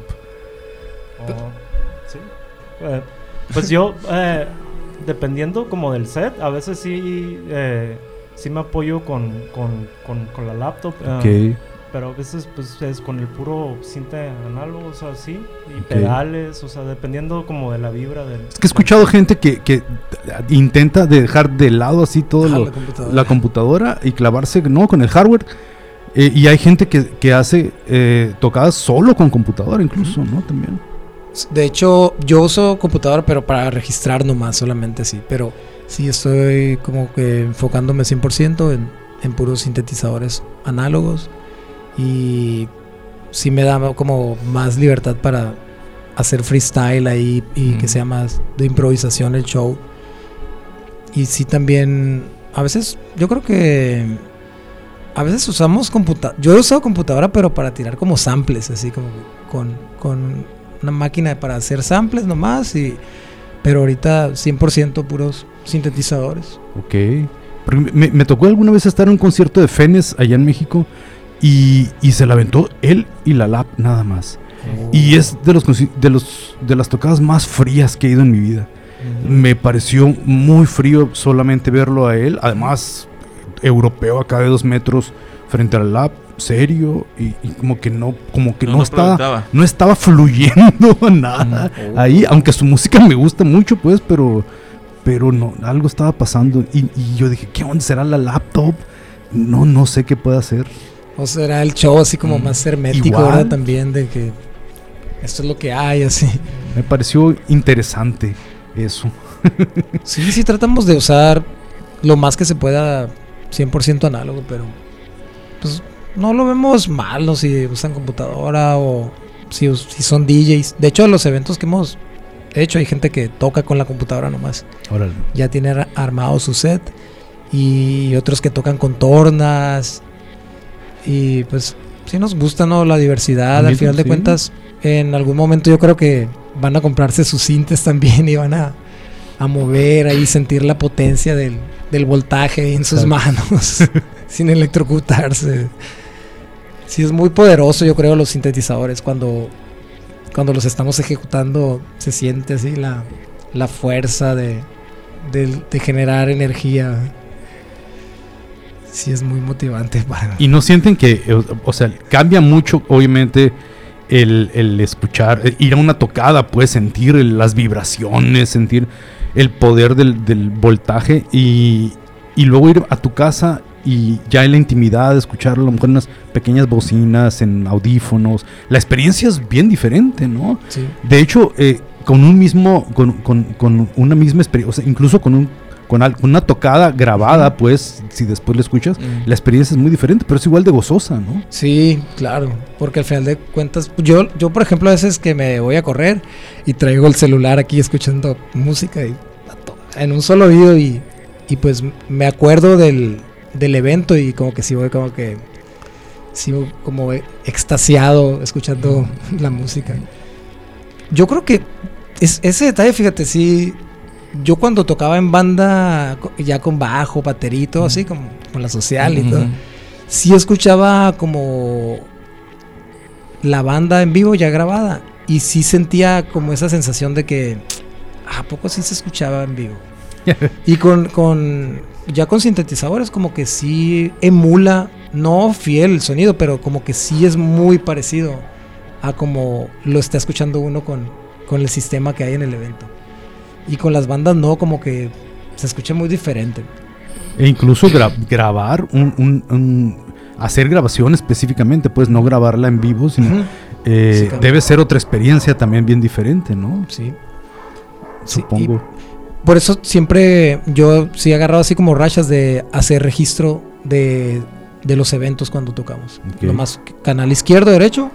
Oh, sí. Eh, pues yo, eh, dependiendo como del set, a veces sí... Eh, sí me apoyo con, con, con, con la laptop, Okay. uh, pero a veces pues es con el puro cinte análogo, o sea, sí, y Okay. pedales, o sea, dependiendo como de la vibra del... Es que he escuchado gente que, que intenta dejar de lado así todo Ah, lo, la computadora. la computadora y clavarse no con el hardware, eh, y hay gente que, que hace eh, tocadas solo con computadora incluso, uh-huh. ¿no? También. De hecho, yo uso computadora, pero para registrar nomás, solamente sí. Pero sí estoy como que enfocándome cien por ciento en, en puros sintetizadores análogos. Y sí me da como más libertad para hacer freestyle ahí y mm. que sea más de improvisación el show. Y sí también, a veces, yo creo que a veces usamos computadora. Yo he usado computadora, pero para tirar como samples, así como con... con una máquina para hacer samples nomás, y pero ahorita cien por ciento puros sintetizadores. Ok. Porque me, me tocó alguna vez estar en un concierto de Fenes allá en México y, y se la aventó él y la lap nada más. Oh. Y es de los de los de las tocadas más frías que he ido en mi vida. Uh-huh. Me pareció muy frío solamente verlo a él, además europeo acá de dos metros frente al lap, serio, y, y como que no como que no, no estaba no estaba fluyendo nada uh-huh. ahí, aunque su música me gusta mucho pues, pero pero no, algo estaba pasando y, y yo dije, ¿qué onda? ¿Será la laptop? No, no sé qué puede hacer. O será el show así como mm. más hermético, ¿verdad? También de que esto es lo que hay, así. Me pareció interesante eso. Sí, sí tratamos de usar lo más que se pueda cien por ciento análogo, pero pues no lo vemos mal, ¿no? Si usan computadora o si, si son D Js. De hecho, los eventos que hemos hecho hay gente que toca con la computadora nomás. Órale. Ya tiene armado su set. Y otros que tocan con tornas. Y pues sí nos gusta, ¿no? La diversidad. Al final de sí. cuentas, en algún momento yo creo que van a comprarse sus sintes también y van a, a mover ahí, sentir la potencia del, del voltaje en sus Exacto. manos sin electrocutarse. Sí, es muy poderoso, yo creo, los sintetizadores. Cuando, cuando los estamos ejecutando, se siente así la, la fuerza de, de, de generar energía. Sí, es muy motivante para... Y no sienten que, o, o sea, cambia mucho, obviamente, el, el escuchar, ir a una tocada, puedes sentir el, las vibraciones, sentir el poder del, del voltaje y, y luego ir a tu casa y ya en la intimidad, escucharlo, a lo mejor en unas pequeñas bocinas, en audífonos. La experiencia es bien diferente, ¿no? Sí. De hecho, eh, con un mismo, con, con, con una misma experiencia, o sea, incluso con un con, al, con una tocada grabada, pues, si después lo escuchas, mm. la experiencia es muy diferente, pero es igual de gozosa, ¿no? Sí, claro, porque al final de cuentas, yo, yo por ejemplo, a veces que me voy a correr y traigo el celular aquí escuchando música y en un solo oído y y pues me acuerdo del, del evento y como que sí voy como que sí como extasiado escuchando la música. Yo creo que es, ese detalle, fíjate, sí, yo cuando tocaba en banda ya con bajo, baterito, uh-huh. así como con la social y uh-huh. todo, sí escuchaba como la banda en vivo ya grabada y sí sentía como esa sensación de que ¿a poco sí se escuchaba en vivo? Y con, con ya con sintetizadores como que sí emula, no fiel el sonido, pero como que sí es muy parecido a como lo está escuchando uno con, con el sistema que hay en el evento. Y con las bandas no, como que se escucha muy diferente. E incluso gra- grabar un, un, un hacer grabación específicamente, pues no grabarla en vivo, sino uh-huh. eh, sí, debe ser otra experiencia también bien diferente, ¿no? Sí. Supongo. Sí, por eso siempre yo sí he agarrado así como rachas de hacer registro de, de los eventos cuando tocamos. Okay. Nomás canal izquierdo, derecho.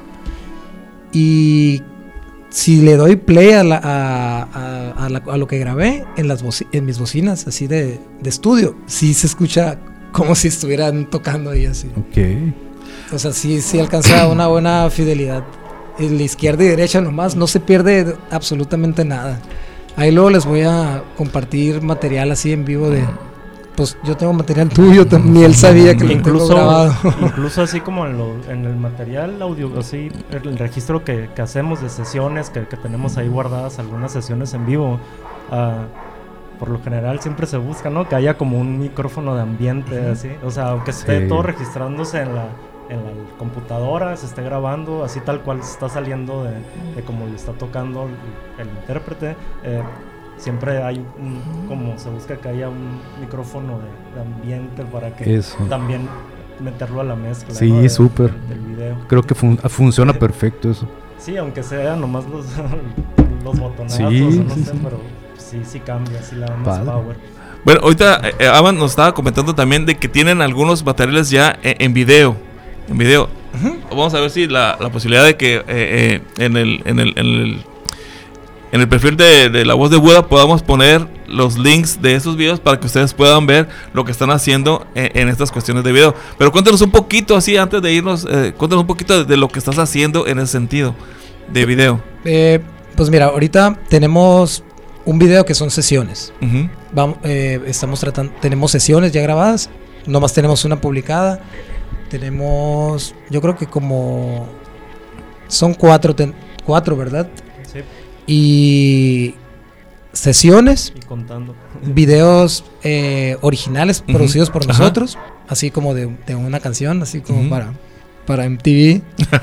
Y si le doy play a, la, a, a, a, la, a lo que grabé en, las boci- en mis bocinas así de, de estudio, sí se escucha como si estuvieran tocando ahí así. Okay. O sea, sí, sí alcanza una buena fidelidad. En la izquierda y derecha nomás, no se pierde absolutamente nada. Ahí luego les voy a compartir material así en vivo de... Pues yo tengo material tuyo, ni él sabía que lo incluso, tengo grabado. Incluso así como en, lo, en el material audio, así, el, el registro que, que hacemos de sesiones, que, que tenemos ahí guardadas algunas sesiones en vivo, uh, por lo general siempre se busca, ¿no? Que haya como un micrófono de ambiente, así. O sea, aunque esté sí. todo registrándose en la, en la computadora, se esté grabando, así tal cual se está saliendo de, de como le está tocando el, el intérprete, eh, siempre hay un, como se busca que haya un micrófono de, de ambiente para que Eso. también meterlo a la mezcla. Sí, ¿no? de, súper. De, del video. Creo que fun- funciona perfecto eso. Sí, aunque sea nomás los, los botonazos, sí, no sí, sé, sí. pero sí, sí cambia, sí le da más Padre. power. Bueno, ahorita eh, Avan nos estaba comentando también de que tienen algunos materiales ya en, en video. En video. Uh-huh. Vamos a ver si la, la posibilidad de que eh, eh, en el... En el, en el En el perfil de, de La Voz de Buda podamos poner los links de esos videos para que ustedes puedan ver lo que están haciendo en, en estas cuestiones de video. Pero cuéntanos un poquito así antes de irnos, eh, cuéntanos un poquito de, de lo que estás haciendo en ese sentido de video. Eh, pues mira, ahorita tenemos un video que son sesiones. Uh-huh. Vamos, eh, estamos tratando, tenemos sesiones ya grabadas, nomás tenemos una publicada. Tenemos, yo creo que como son cuatro, ten, cuatro, ¿verdad? Sí. Y sesiones, y contando videos eh, originales uh-huh. producidos por Ajá. nosotros, así como de, de una canción, así como uh-huh. para para M T V.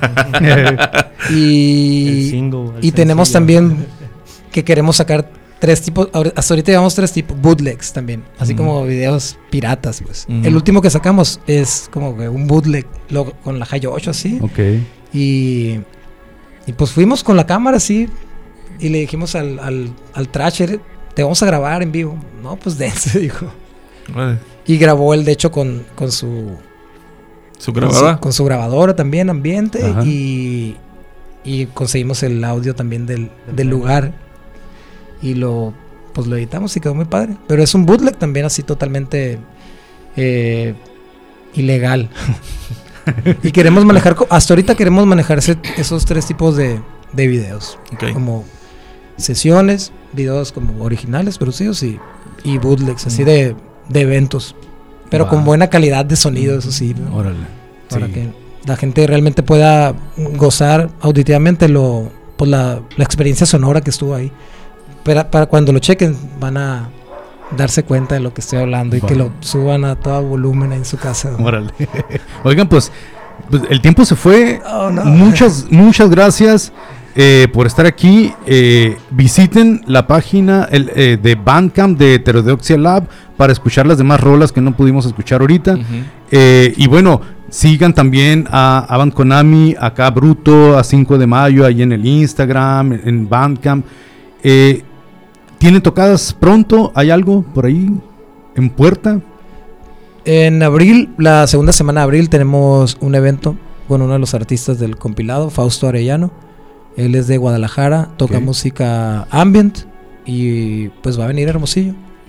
y el single, el y sencillo. Tenemos también que queremos sacar tres tipos, hasta ahorita llevamos tres tipos, bootlegs también, así uh-huh. como videos piratas, pues. Uh-huh. El último que sacamos es como que un bootleg lo, con la Hi ocho así. Okay. Y y pues fuimos con la cámara así. Y le dijimos al, al, al Thrasher, te vamos a grabar en vivo. No, pues dense, dijo. Vale. Y grabó él, de hecho, con, con su... ¿Su grabadora? Con su, con su grabadora también, ambiente. Y, y conseguimos el audio también del, del lugar. Y lo pues lo editamos y quedó muy padre. Pero es un bootleg también así totalmente eh, ilegal. Y queremos manejar... Hasta ahorita queremos manejar ese, esos tres tipos de, de videos. Okay. Como... sesiones, videos como originales producidos y, y bootlegs, así de, de eventos, pero wow. con buena calidad de sonido, eso sí, ¿no? Órale. Para sí. que la gente realmente pueda gozar auditivamente lo, pues la, la experiencia sonora que estuvo ahí. Para, para cuando lo chequen van a darse cuenta de lo que estoy hablando y vale. que lo suban a todo volumen en su casa. Órale. Oigan, pues, pues el tiempo se fue. Oh, no. Muchas, muchas gracias. Eh, por estar aquí. Eh, visiten la página el, eh, de Bandcamp de Heterodoxia Lab para escuchar las demás rolas que no pudimos escuchar ahorita. Uh-huh. eh, y bueno, sigan también a Avan Konami, acá Bruto, a cinco de mayo, ahí en el Instagram, en, en Bandcamp. Eh, ¿Tienen tocadas pronto? ¿Hay algo por ahí en puerta? En abril, la segunda semana de abril, tenemos un evento con uno de los artistas del compilado, Fausto Arellano. Él es de Guadalajara, toca okay. música ambient y pues va a venir Hermosillo.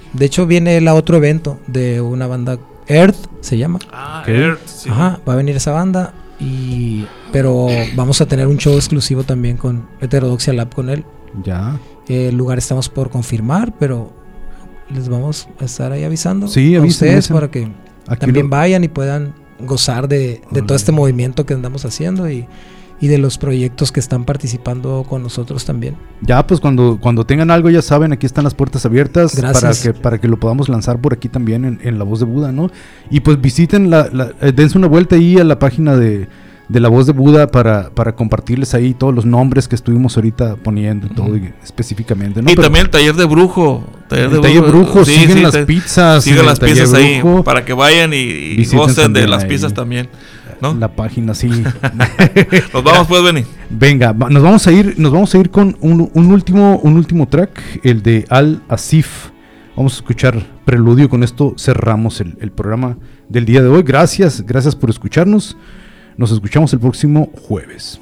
De hecho, viene el otro evento de una banda, Earth se llama. Ah, okay. Earth, sí. Ajá, va a venir esa banda. Y pero vamos a tener un show exclusivo también con Heterodoxia Lab con él. Ya. El lugar estamos por confirmar, pero les vamos a estar ahí avisando sí, a ustedes para que Aquí también lo... vayan y puedan gozar de, de todo este movimiento que andamos haciendo y, y de los proyectos que están participando con nosotros también. Ya, pues cuando, cuando tengan algo, ya saben, aquí están las puertas abiertas. Gracias. para que para que lo podamos lanzar por aquí también en, en La Voz de Buda, ¿no? Y pues visiten, la, la, eh, dense una vuelta ahí a la página de, de La Voz de Buda para, para compartirles ahí todos los nombres que estuvimos ahorita poniendo, uh-huh. todo específicamente, ¿no? Y Pero, también el taller de brujo. Taller de taller brujo, brujo sí, siguen sí, las te, pizzas. Siguen las pizzas ahí brujo, para que vayan y, y gocen de las ahí. pizzas también, ¿no? La página, sí. Nos vamos pues, Benny. Venga, nos vamos a ir, nos vamos a ir con un, un último, un último track, el de Al Asif. Vamos a escuchar Preludio. Con esto cerramos el, el programa del día de hoy. Gracias, gracias por escucharnos. Nos escuchamos el próximo jueves.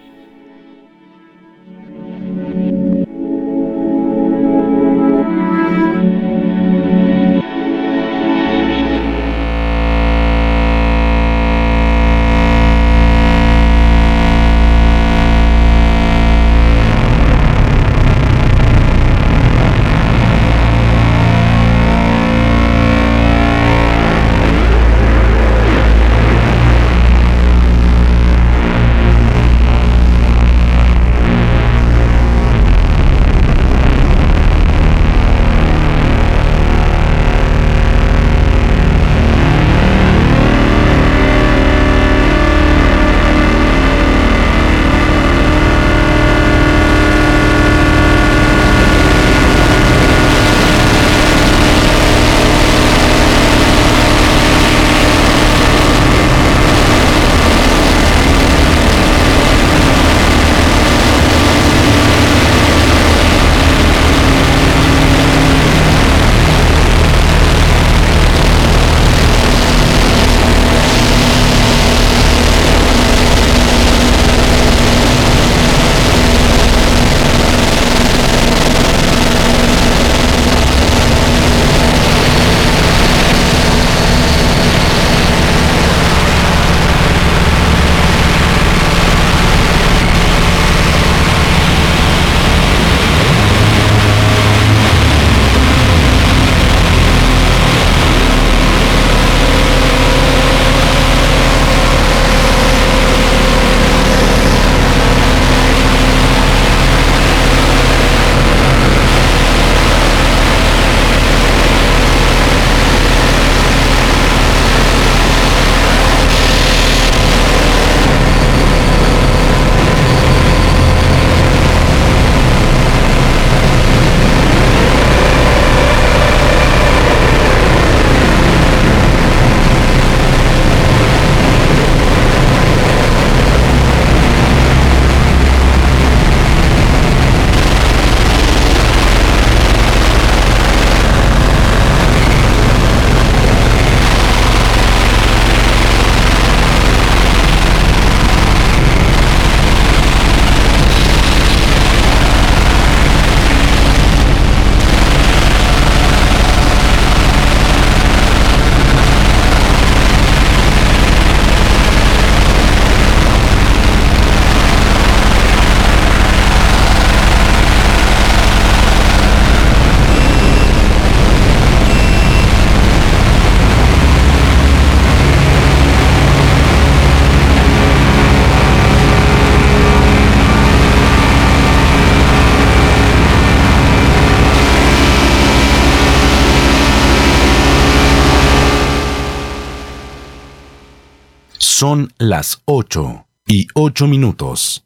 Son las ocho y ocho minutos.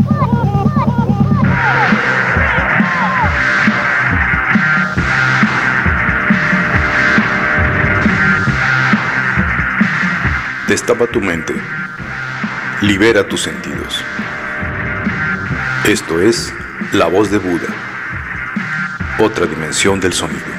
Destapa tu mente. Libera tus sentidos. Esto es La Voz de Buda. Otra dimensión del sonido.